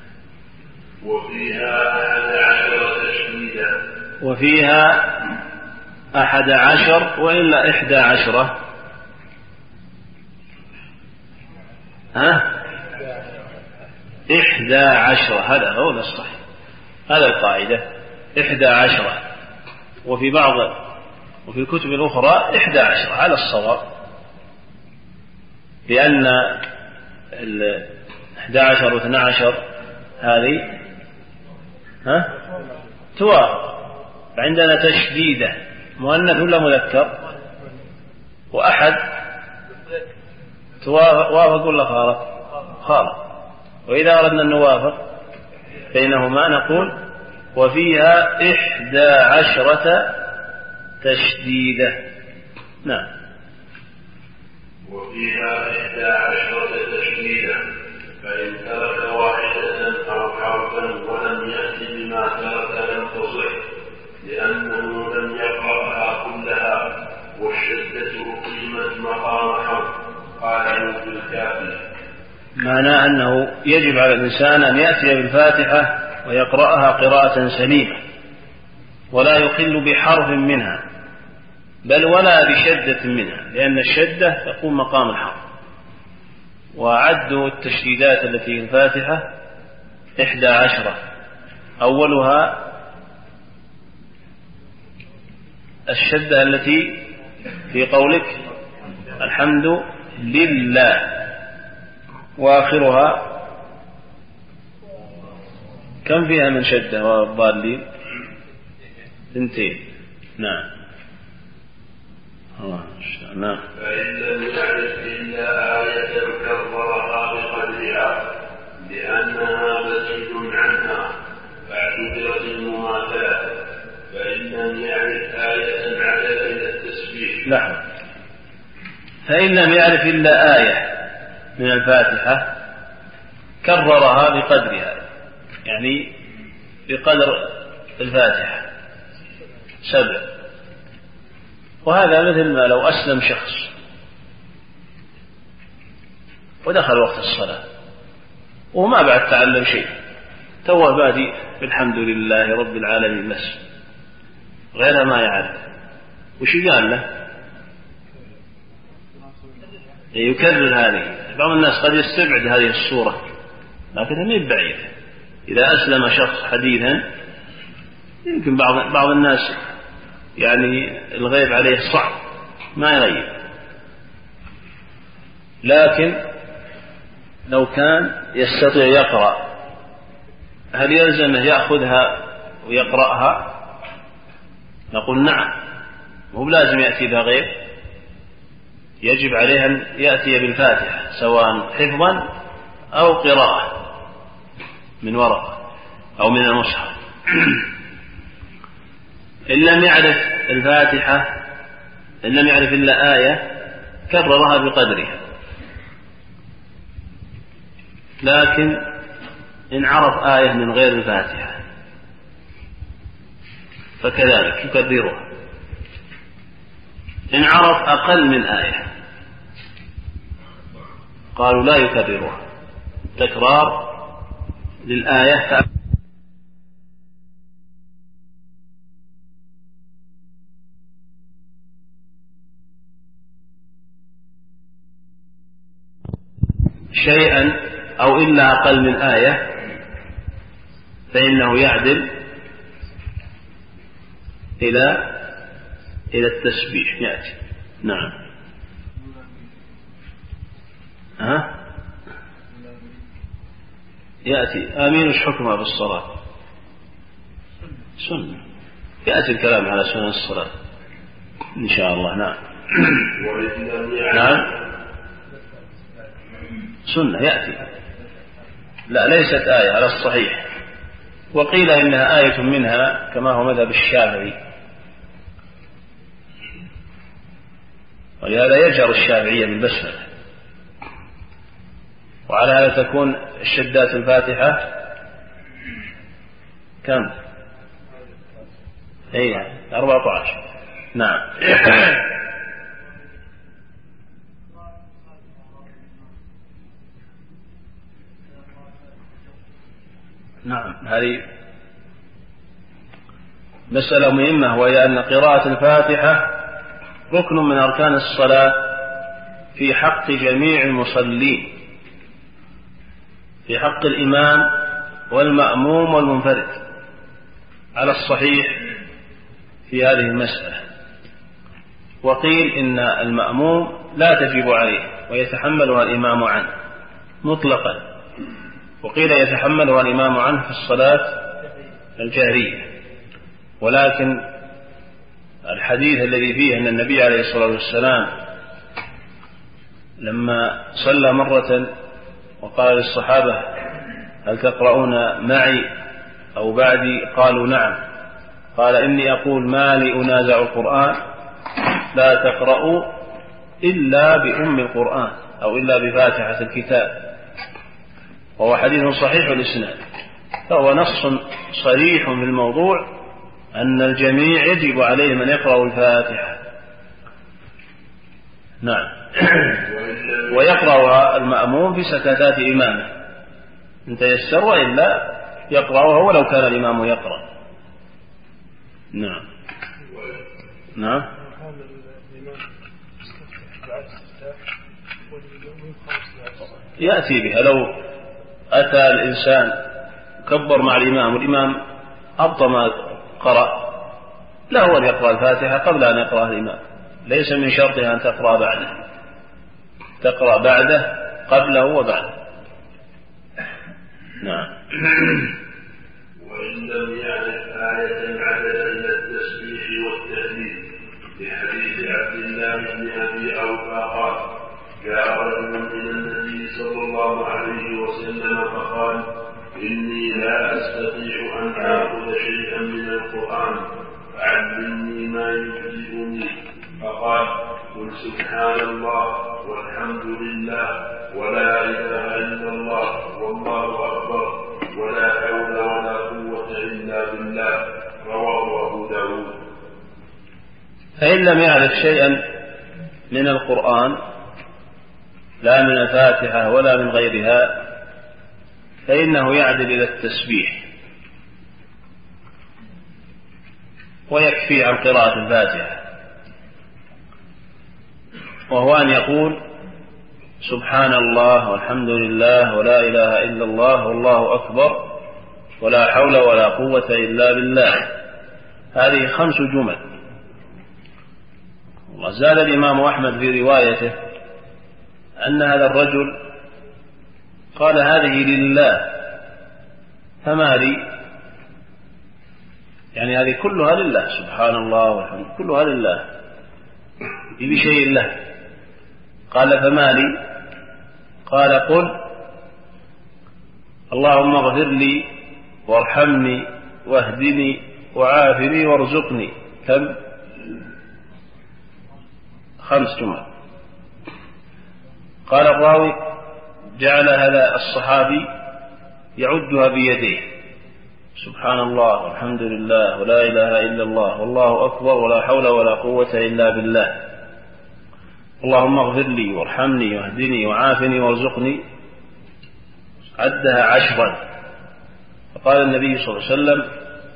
وفيها أحد عشر تشديدا، وفيها أحد عشر وإلا إحدى عشرة. ها؟ إحدى عشرة، هذا هو الصحيح، هذا القاعدة إحدى عشرة، وفي بعض وفي الكتب الأخرى إحدى عشرة على الصواب، لأن الإحدى عشر واثنى عشر هذه ها توافق. عندنا تشديدة مؤنث ولا مذكر؟ وأحد توافق وافق ولا خالف؟ خالف. وإذا أردنا أن نوافق بينهما نقول وفيها إحدى عشرة تشديدة. نعم. وفيها إحدى عشرة تشديدة، فإن ترك واحدة أو حرفا ولم يأت بما ترك لم تصح، لأنه لم يقرأها كلها، والشدة أقيمت مقام حرف، قاله في الكافي. معناه أنه يجب على الإنسان أن يأتي بالفاتحة ويقرأها قراءة سليمة، ولا يخل بحرف منها، بل ولا بشدة منها، لأن الشدة تقوم مقام الحرف. وعدوا التشديدات التي في الفاتحة إحدى عشرة، أولها الشدة التي في قولك الحمد لله، وآخرها كم فيها من شدة والضالين؟ اثنتين. نعم. نعم. فإن لم يعرف إلا آية كررها بقدرها لأنها مسجد عنها فاعتبرت المماثلة. فإن لم يعرف آية عدل إلى التسبيح. نعم. فإن لم يعرف إلا آية من الفاتحة كررها بقدرها، يعني بقدر الفاتحة سبع. وهذا مثل ما لو أسلم شخص ودخل وقت الصلاة وما بعد تعلم شيء، توه بادي بالحمد لله رب العالمين بس، غيرها ما يعرف، وش قال له؟ يكرر هذه. بعض الناس قد يستبعد هذه الصورة لكنها مي بعيدة. إذا أسلم شخص حديثا يمكن بعض بعض الناس يعني الغيب عليه صعب ما يغيب، لكن لو كان يستطيع يقرأ هل يلزمه يأخذها ويقرأها؟ نقول نعم، مو بلازم يأتي بها غيب، يجب عليه أن يأتي بالفاتحة سواء حفظا أو قراءة من ورقة أو من المصحف. إن لم يعرف الفاتحة، إن لم يعرف إلا آية كررها بقدرها، لكن إن عرف آية من غير الفاتحة فكذلك يكررها. إن عرف أقل من آية قالوا لا يكررها، تكرار للآية فأ... شيئا أو إلا أقل من آية فإنه يعدل إلى إلى التسبيح يأتي. نعم. ها؟ يأتي آمين. وش حكمها بالصلاة؟ سنة. يأتي الكلام على سنة الصلاة إن شاء الله. نعم. نعم سنة يأتي، لا ليست آية على الصحيح، وقيل إنها آية منها كما هو مذهب الشافعي، ولهذا يجهر الشافعية بالبسملة، وعلى هذا تكون الشدات الفاتحة كم؟ أي أربعة عشر. نعم. نعم هذه مسألة مهمة، وهي أن قراءة الفاتحة ركن من أركان الصلاة في حق جميع المصلين، في حق الإمام والمأموم والمنفرد على الصحيح في هذه المسألة. وقيل إن المأموم لا تجب عليه ويتحملها الإمام عنه مطلقا، وقيل يتحملها الإمام عنه في الصلاة الجهرية. ولكن الحديث الذي فيه أن النبي عليه الصلاة والسلام لما صلى مرة وقال للصحابة هل تقرؤون معي أو بعدي؟ قالوا نعم. قال إني أقول ما لي أنازع القرآن، لا تقرأوا إلا بأم القرآن أو إلا بفاتحة الكتاب، وهو حديث صحيح الإسناد، فهو نص صريح في الموضوع أن الجميع يجب عليهم أن يقرأوا الفاتحة. نعم. ويقرأها المأموم في سكتات إمامه إن تيسر، وإلا يقرأها ولو كان الإمام يقرأ. نعم. نعم. يأتي بها لو أتى الإنسان كبر مع الإمام والإمام أبطأ ما قرأ، لا هو أن يقرأ الفاتحة قبل أن يقرأ الإمام، ليس من شرطها أن تقرأ بعده، تقرأ بعده قبله وبعده. نعم. وإن لم يعرف آية عدل إلى التسبيح والتهليل. لحديث عبد الله بن أبي أوفى قال: جاء رجل من النبي صلى الله عليه وسلم فقال: إني لا أستطيع أن آخذ شيئا من القرآن فعلمني ما يجزئني. فقال: قل سبحان الله والحمد لله ولا إله إلا الله والله أكبر ولا حول ولا قوة إلا بالله. رواه أبو داود. فإن لم يعرف شيئا من القرآن لا من الفاتحة ولا من غيرها فإنه يعدل إلى التسبيح، ويكفي عن قراءة الفاتحة، وهو أن يقول سبحان الله والحمد لله ولا إله إلا الله والله أكبر ولا حول ولا قوة إلا بالله. هذه خمس جمل. وزاد الإمام أحمد في روايته أن هذا الرجل قال: هذه لله فما لي، يعني هذه كلها لله، سبحان الله والحمد كلها لله بشيء له. قال: فما لي؟ قال: قل اللهم اغفر لي وارحمني واهدني وعافني وارزقني. كم؟ خمس جمل. قال الراوي: جعل هذا الصحابي يعدها بيديه، سبحان الله والحمد لله ولا إله إلا الله والله أكبر ولا حول ولا قوة إلا بالله، اللهم اغفر لي وارحمني واهدني وعافني وارزقني. عدها عشرا. فقال النبي صلى الله عليه وسلم: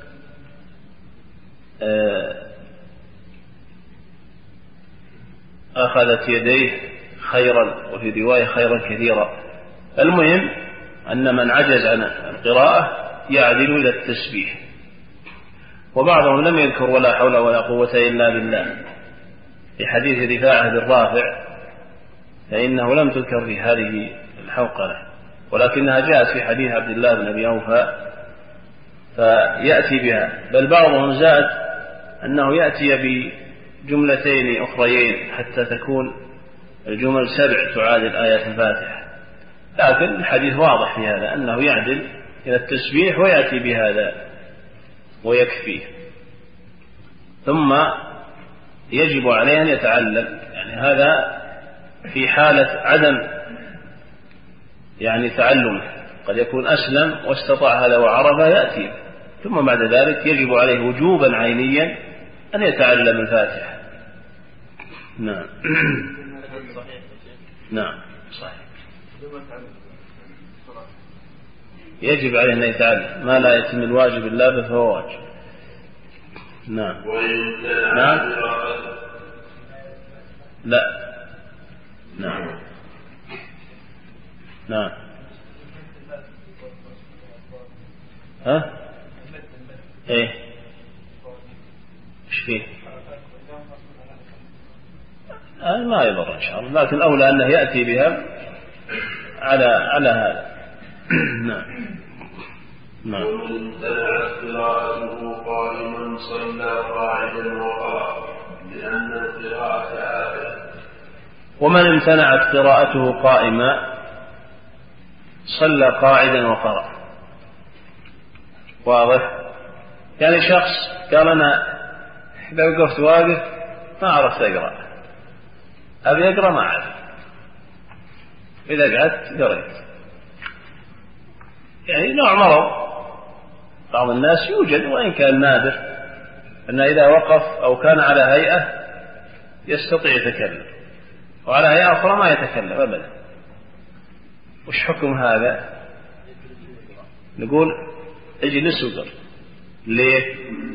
أخذت يديه خيرا، وفي رواية خيرا كثيرا. المهم أن من عجز عن القراءة يعدل إلى التسبيح. وبعضهم لم يذكر ولا حول ولا قوة إلا بالله في حديث رفاعة بن رافع، فإنه لم تذكر في هذه الحوقلة، ولكنها جاءت في حديث عبد الله بن أبي أوفى فيأتي بها. بل بعضهم زاد أنه يأتي بجملتين أخريين حتى تكون الجمل سبع تعادل آيات الفاتحة، لكن الحديث واضح في هذا أنه يعدل إلى التسبيح ويأتي بهذا ويكفيه. ثم يجب عليه أن يتعلم، يعني هذا في حالة عدم يعني تعلمه، قد يكون أسلم واستطاع هذا وعرفه يأتي، ثم بعد ذلك يجب عليه وجوبا عينيا أن يتعلم الفاتحة. نعم. نعم صحيح. يجب عليه أن يتعلم ما لا يتم الواجب إلا به فهو واجب. نعم. نعم. لا. نعم. نعم. ها؟ ايه ايش فيه؟ آه ما يضر ان شاء الله، لكن الاولى انه ياتي بها على على هذا. نعم. نعم. ومن امتنعت قراءته قائما صلى قاعدا وقرأ لأن القراءة آثم. ومن امتنعت قراءته قائما صلى قاعدا وقرأ. واضح؟ يعني شخص قال أنا إذا وقفت واقف ما عرفت أقرأ، أبي أقرأ ما أعرف، إذا قعدت قريت. يعني نوع مرض بعض الناس يوجد وإن كان نادر، أن إذا وقف أو كان على هيئة يستطيع يتكلم، وعلى هيئة أخرى ما يتكلم أبدا. وش حكم هذا؟ نقول اجلس وقر. ليه؟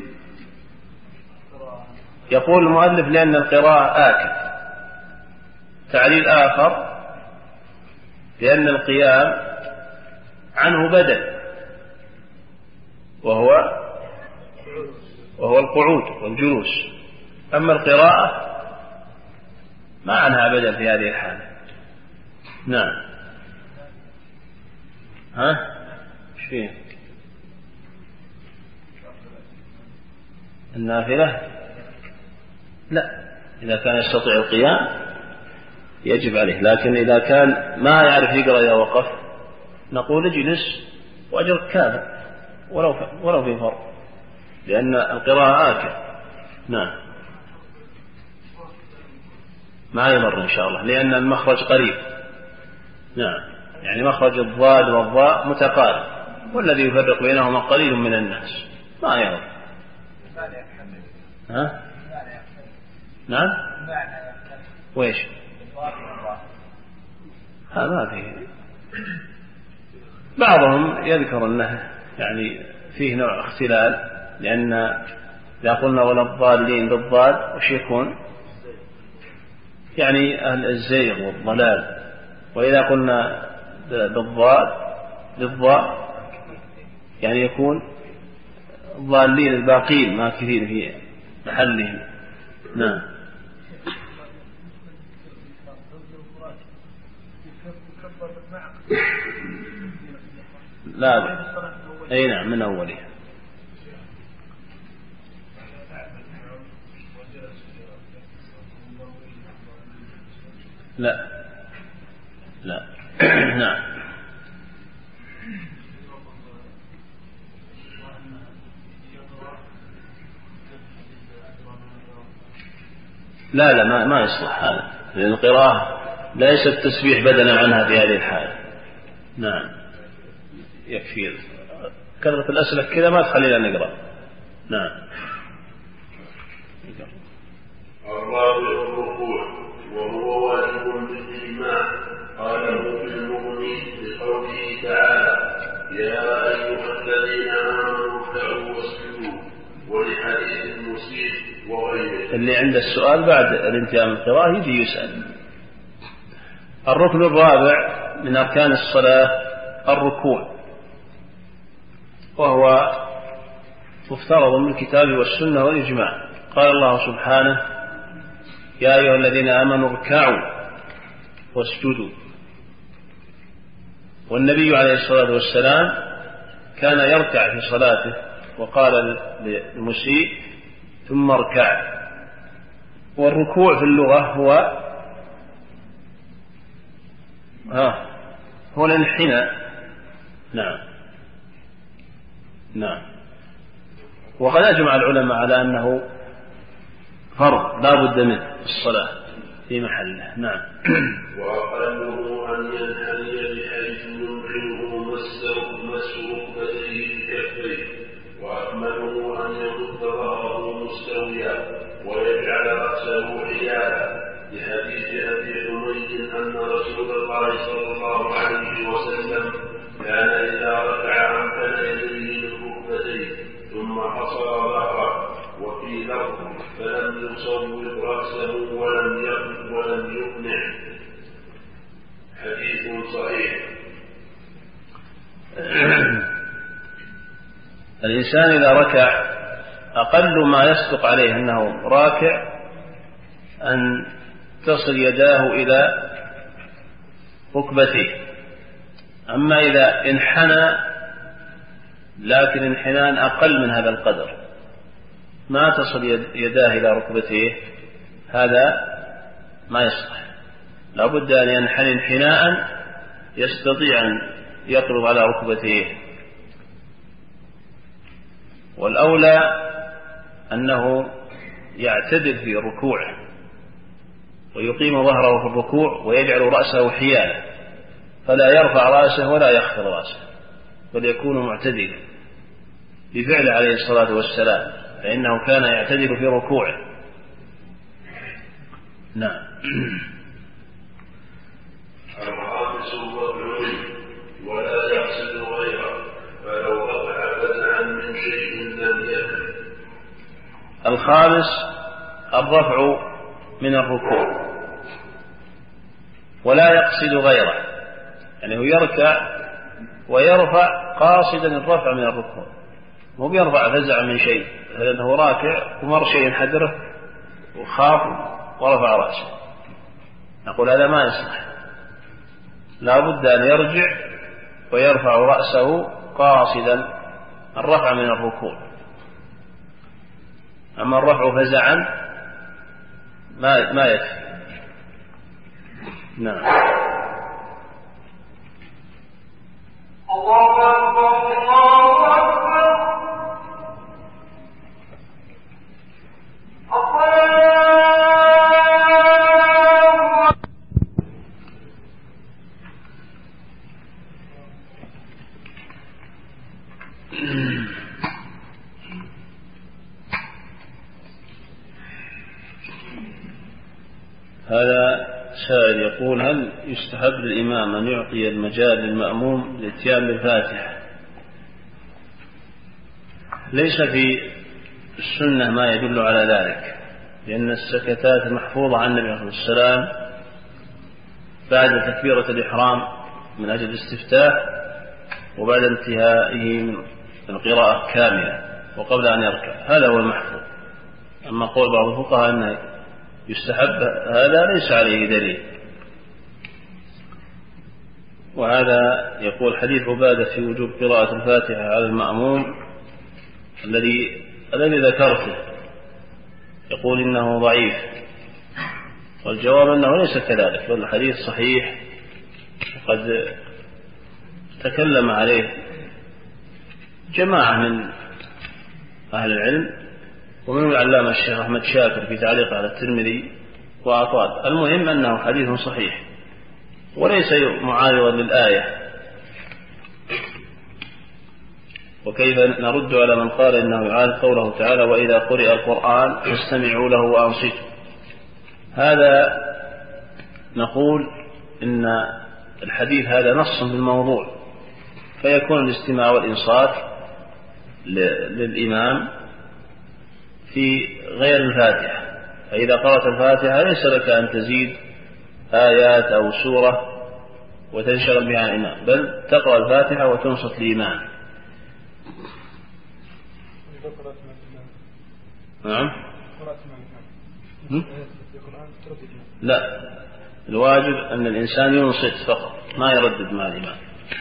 يقول المؤلف لأن القراءة آكل. تعليل آخر لأن القيام عنه بدل، وهو وهو القعود والجلوس، أما القراءة ما عنها بدل في هذه الحالة. نعم. ها؟ ايش فيه؟ النافلة لا، إذا كان يستطيع القيام يجب عليه، لكن إذا كان ما يعرف يقرأ إذا وقف نقول اجلس وأجرك كامل ولو ولو في فرق، لأن القراءة آكل. نعم ما يضر إن شاء الله، لأن المخرج قريب. نعم يعني مخرج الضاد والضاء متقارب، والذي يفرق بينهما قليل من الناس، ما يضر. ها؟ نعم ويش هذا فيه بعضهم يذكر أنه يعني فيه نوع اختلال، لأن إذا قلنا ولا الضالين بالضاد وش يكون؟ يعني أهل الزيغ والضلال، وإذا قلنا بالضاد بالضاء يعني يكون الضالين الباقين ما كثير في محلهم. نعم لا أي نعم من أولها. لا لا نعم لا لا ما, ما يصلح هذا، لأن القراءة ليس التسبيح بدلا عنها في هذه الحالة. نعم يكفي كثرة الأسئلة كذا ما تخلينا نقرأ. نعم الرابع الركوع وهو واجب بالإجماع، قاله في المغني بقوله تعالى يا أيها الذين آمنوا اركعوا واسجدوا، ولحديث المسيء وغيره. اللي عند السؤال بعد الانتهاء من القراءة يجي يسأل. الركن الرابع من أركان الصلاة الركوع، وهو مفترض من الكتاب والسنة والإجماع. قال الله سبحانه يا أيها الذين آمنوا اركعوا واسجدوا، والنبي عليه الصلاة والسلام كان يركع في صلاته، وقال للمسيء ثم اركع. والركوع في اللغة هو ها هو الانحناء. نعم نعم وقد أجمع العلماء على أنه فرض لا بد منه في الصلاة في محله. نعم وأقله أن ينحني بحيث يمكنه مس ركبتيه بكفيه، وأكمله أن يمد ظهره مستويا ويجعل رأسه حيالا، لحديث أبي حميد أن رسول الله صلى الله عليه وسلم كان إذا ركع أمكن يديه للركبتين ثم حصر ظهره، وفي لفظ فلم يصوب رأسه ولم يقف ولم يقنع. حديث صحيح. الإنسان إذا ركع أقل ما يصدق عليه أنه راكع أن تصل يداه إلى ركبتيه. أما إذا انحنى لكن انحنان أقل من هذا القدر ما تصل يداه إلى ركبتيه، هذا ما يصلح، لا بد أن ينحني انحناء يستطيع أن يقرب على ركبتيه. والأولى أنه يعتدل في ركوعه ويقيم ظهره في الركوع ويجعل رأسه حيالا، فلا يرفع رأسه ولا يخفض رأسه، بل يكون معتدلا بفعل عليه الصلاة والسلام، فإنه كان يعتدل في ركوعه. نعم الخامس الركوع ولا يقصد غيره، فلو رفع بدعا من شيء لم يكن. الخامس الرفع من الركوع ولا يقصد غيره، يعني هو يركع ويرفع قاصدا الرفع من الركوع، مو بيرفع فزع من شيء، لأنه راكع ومر شيء حدره وخاف ورفع رأسه، نقول هذا ما يصلح، لا بد أن يرجع ويرفع رأسه قاصدا الرفع من الركوع. أما الرفع فزعا ما ما يكفي. نعم. الله أكبر الله أكبر. هذا سائل يقول: هل يستحب للإمام أن يعطي المجال للمأموم للاتيان بالفاتحة؟ ليس في السنة ما يدل على ذلك، لأن السكتات محفوظة عن النبي عليه الصلاة والسلام بعد تكبيرة الإحرام من أجل الاستفتاح، وبعد انتهائه من القراءة كاملة، وقبل أن يركع. هذا هو المحفوظ. أما قول بعض الفقهاء أنه يستحب هذا ليس عليه دليل. وهذا يقول حديث عبادة في وجوب قراءة الفاتحة على المأموم الذي الذي ذكرته، يقول إنه ضعيف، والجواب أنه ليس كذلك، بل الحديث صحيح وقد تكلم عليه جماعة من أهل العلم، ومن العلامة الشيخ أحمد شاكر في تعليق على الترمذي وأطال. المهم أنه حديث صحيح وليس معارضا للآية. وكيف نرد على من قال إنه يعارض قوله تعالى: وإذا قرئ القرآن فاستمعوا له وأنصتوا؟ هذا نقول إن الحديث هذا نص في الموضوع، فيكون الاستماع والإنصات للإمام في غير الفاتحة. فإذا قرأت الفاتحة ليس لك أن تزيد آيات أو سورة وتنشغل بها الإمام، بل تقرأ الفاتحة وتنصت للإمام. نعم. لا، الواجب أن الإنسان ينصت فقط، ما يردد مع الإمام.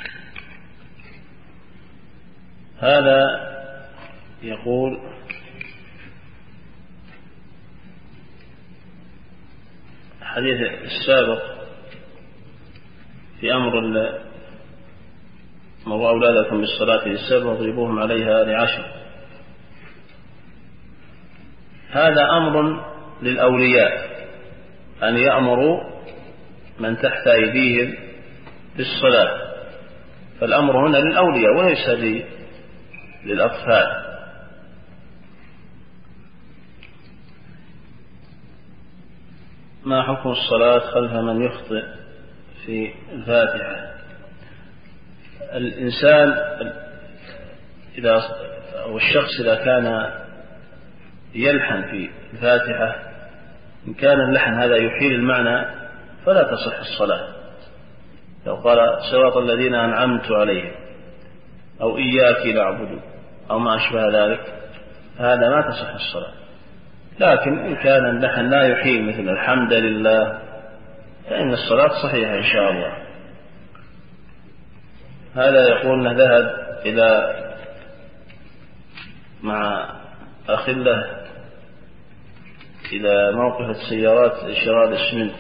هذا يقول: الحديث السابق في أمر مروا أولادكم بالصلاة للسبع واضربوهم عليها لعشر، هذا أمر للأولياء أن يأمروا من تحت أيديهم بالصلاة، فالأمر هنا للأولياء وليس للأطفال. ما حكم الصلاة خلف من يخطئ في الفاتحة؟ الإنسان إذا أو الشخص إذا كان يلحن في الفاتحة، إن كان اللحن هذا يحيل المعنى فلا تصح الصلاة. لو قال صراط الذين أنعمت عليهم أو إياك نعبد أو ما أشبه ذلك، هذا ما تصح الصلاة. لكن إن كان اللحن لا يحيل مثل الحمد لله فإن الصلاة صحيحة إن شاء الله. هذا يقول أنه ذهب إلى مع أخله إلى موقف السيارات شراء الإسمنت،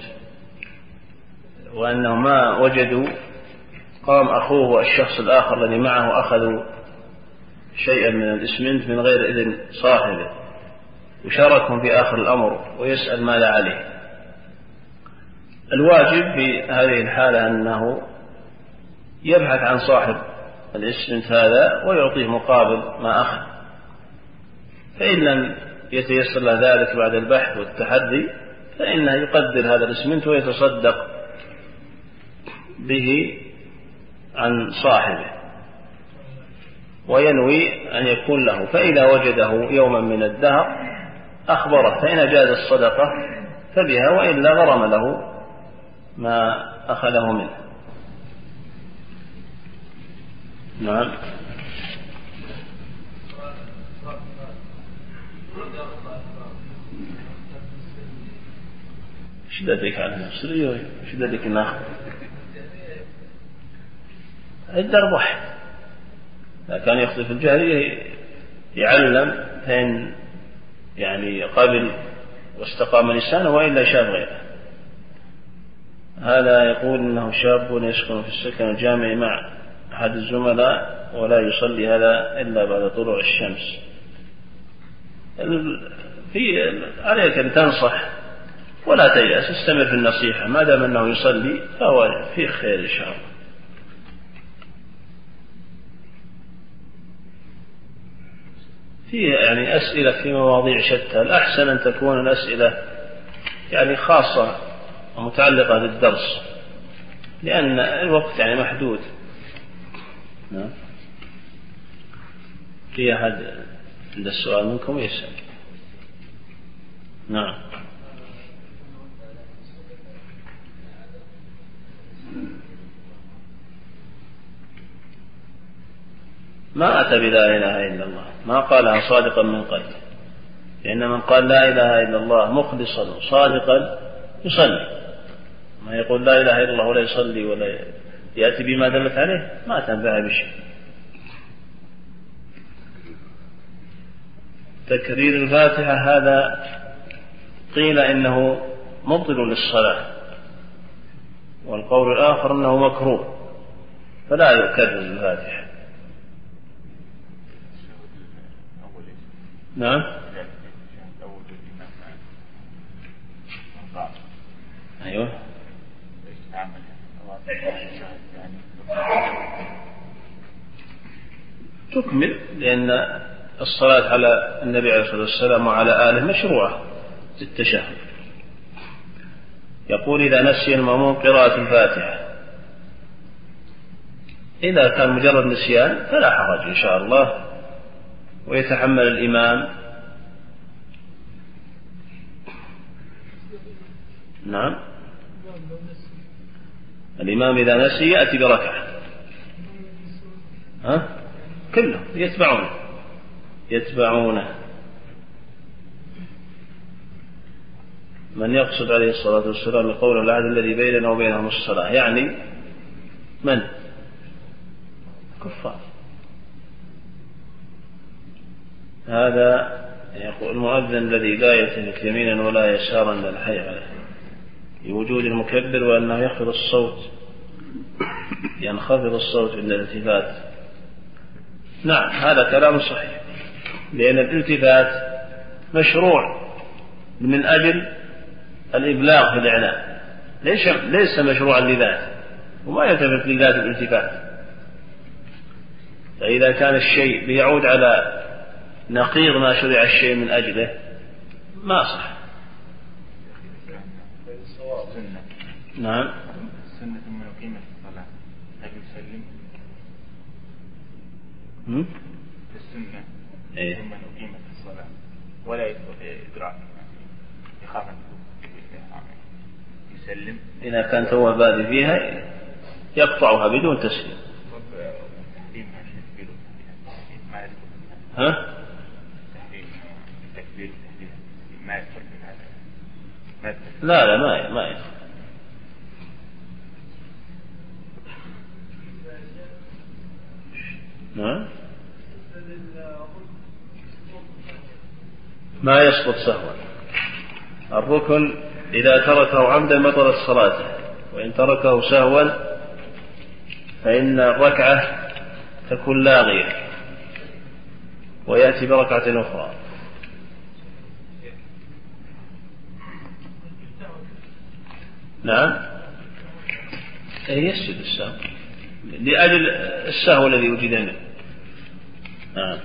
وأنه ما وجدوا، قام أخوه والشخص الآخر الذي معه أخذوا شيئا من الإسمنت من غير إذن صاحبه، وشاركهم في آخر الأمر ويسأل ماذا عليه. الواجب في هذه الحالة أنه يبحث عن صاحب الإسمنت هذا ويعطيه مقابل ما أخذ، فإن لم يتيسر له ذلك بعد البحث والتحدي فإنه يقدر هذا الإسمنت ويتصدق به عن صاحبه وينوي أن يكون له، فإذا وجده يوما من الدهر أخبره، فإن جاز الصدقة فبها، وإلا غرم له ما أخذه منه. نعم. شدتك على نفسه، شدتك الناخذ الدربح، إذا كان يخطئ في الجهل يعلم، فإن يعني قبل واستقام لسانه وإلا شاب غيره. هذا يقول إنه شاب يسكن في السكن الجامعي مع أحد الزملاء ولا يصلي هذا إلا بعد طلوع الشمس. في عليك أن تنصح ولا تيأس، استمر في النصيحة ما دام أنه يصلي فهو فيه خير إن شاء الله. فيه يعني أسئلة في مواضيع شتى، الأحسن أن تكون الأسئلة يعني خاصة ومتعلقة بالدرس لأن الوقت يعني محدود. نعم. في أحد عند السؤال منكم يسأل؟ نعم. ما أتى بلا إله إلا الله، ما قالها صادقا من قلبه، لأن من قال لا إله إلا الله مخلصا صادقا يصلي، ما يقول لا إله إلا الله ولا يصلي ولا يأتي بما دلت عليه ما تنفع بشيء. تكرير الفاتحة هذا قيل إنه مبطل للصلاة، والقول الآخر أنه مكروه فلا يكرر الفاتحة. نعم. أيوه. تكمل لأن الصلاة على النبي عليه الصلاة والسلام وعلى آله مشروعة للتشهد. يقول إذا نسي المأموم قراءة الفاتحة، إذا كان مجرد نسيان فلا حرج إن شاء الله ويتحمل الإمام. نعم. الإمام إذا نسي يأتي بركعة، ها كلهم يتبعونه يتبعونه من يقصد عليه الصلاة والسلام قول العهد الذي بيننا وبينهم الصلاة، يعني من؟ كفار. هذا يقول المؤذن الذي لا يلتفت يمينا ولا يسارا للحي عليه لوجود المكبر وأنه يخفض الصوت ينخفض الصوت عند الالتفات. نعم هذا كلام صحيح، لأن الالتفات مشروع من أجل الإبلاغ في الإعلام، ليس ليس مشروعا لذاته، وما يلتفت لذات الالتفات. فإذا كان الشيء بيعود على نقيض ما شرع الشيء من أجله ما صح. نعم. السنة ثم يقيم الصلاة هل يسلم؟ هم؟ السنة إيه؟ ثم يقيم الصلاة ولا يستطيع إدراك يخاف أن يسلم. إذا كانت هو بادئ فيها يقطعها بدون تسليم. ها؟ تكبير تحديد ما يدخل في هذا. لا لا ما ما يدخل. نعم. ما يسقط سهوا. الركن إذا تركه عمدا بطلت صلاته، وإن تركه سهوا فإن الركعة تكون لاغية ويأتي بركعة أخرى. نعم يسجد السهو لأجل السهو الذي وجد منه. نعم.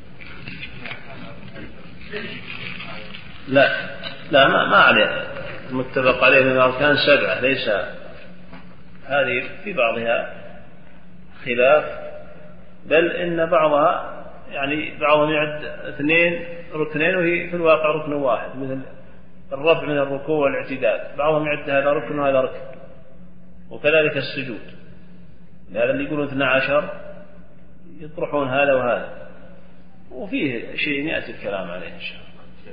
لا لا ما, ما عليه، المتفق عليه من الأركان سبعة، ليس هذه في بعضها خلاف، بل إن بعضها يعني بعضهم يعد اثنين ركنين وهي في الواقع ركن واحد، مثل الرفع من الركوع والاعتدال، بعضهم يعد هذا ركن وهذا ركن، وكذلك السجود. هذا اللي يقولون اثنا عشر يطرحون هذا وهذا، وفيه شيء يأتي الكلام عليه إن شاء الله.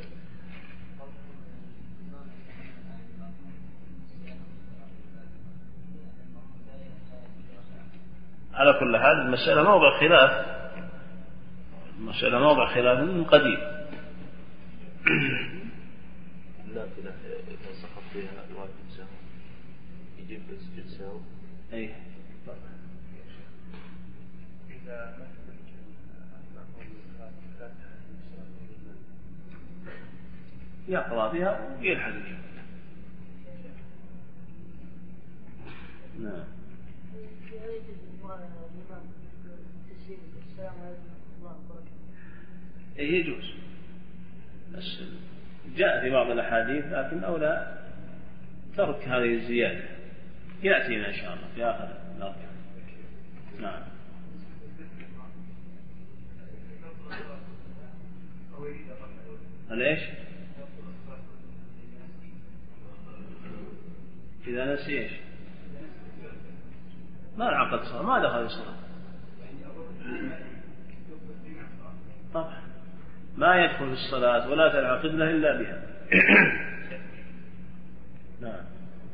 على كل حال المسألة موضع خلاف، المسألة موضع خلاف من قديم، النافلة إذا سقط فيها الواجب سهو يجيب سجود سهو. أي إذا يقرأ بها ويلحق الجمع. نعم. إيه يجوز، بس جاء في بعض الأحاديث لكن أولى ترك هذه الزيادة، يأتينا إن شاء الله في آخر الأركان. نعم. ليش؟ إذا نسي إيش؟ ما انعقد الصلاة، ما دخل الصلاة. طبعا ما يدخل في الصلاة ولا تنعقد له إلا بها. نعم.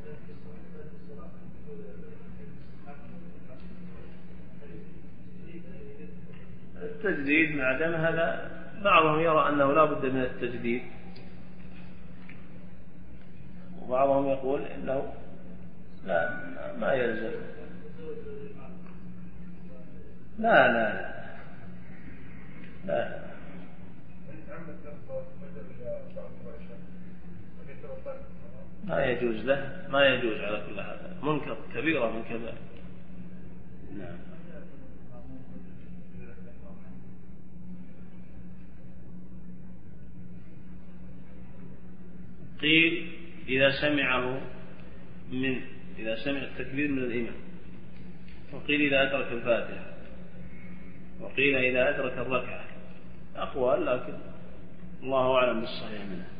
التجديد مع عدم هذا بعضهم يرى أنه لا بد من التجديد، وبعضهم يقول إنه لا ما يلزم. لا لا لا ما يجوز له، ما يجوز على كل هذا، منكر كبيرة من كبائر. نعم. قيل إذا سمعه من إذا سمع التكبير من الإمام، وقيل إذا أدرك الفاتحة، وقيل إذا أدرك الركعة. أقوال لكن الله أعلم بالصحيح منها.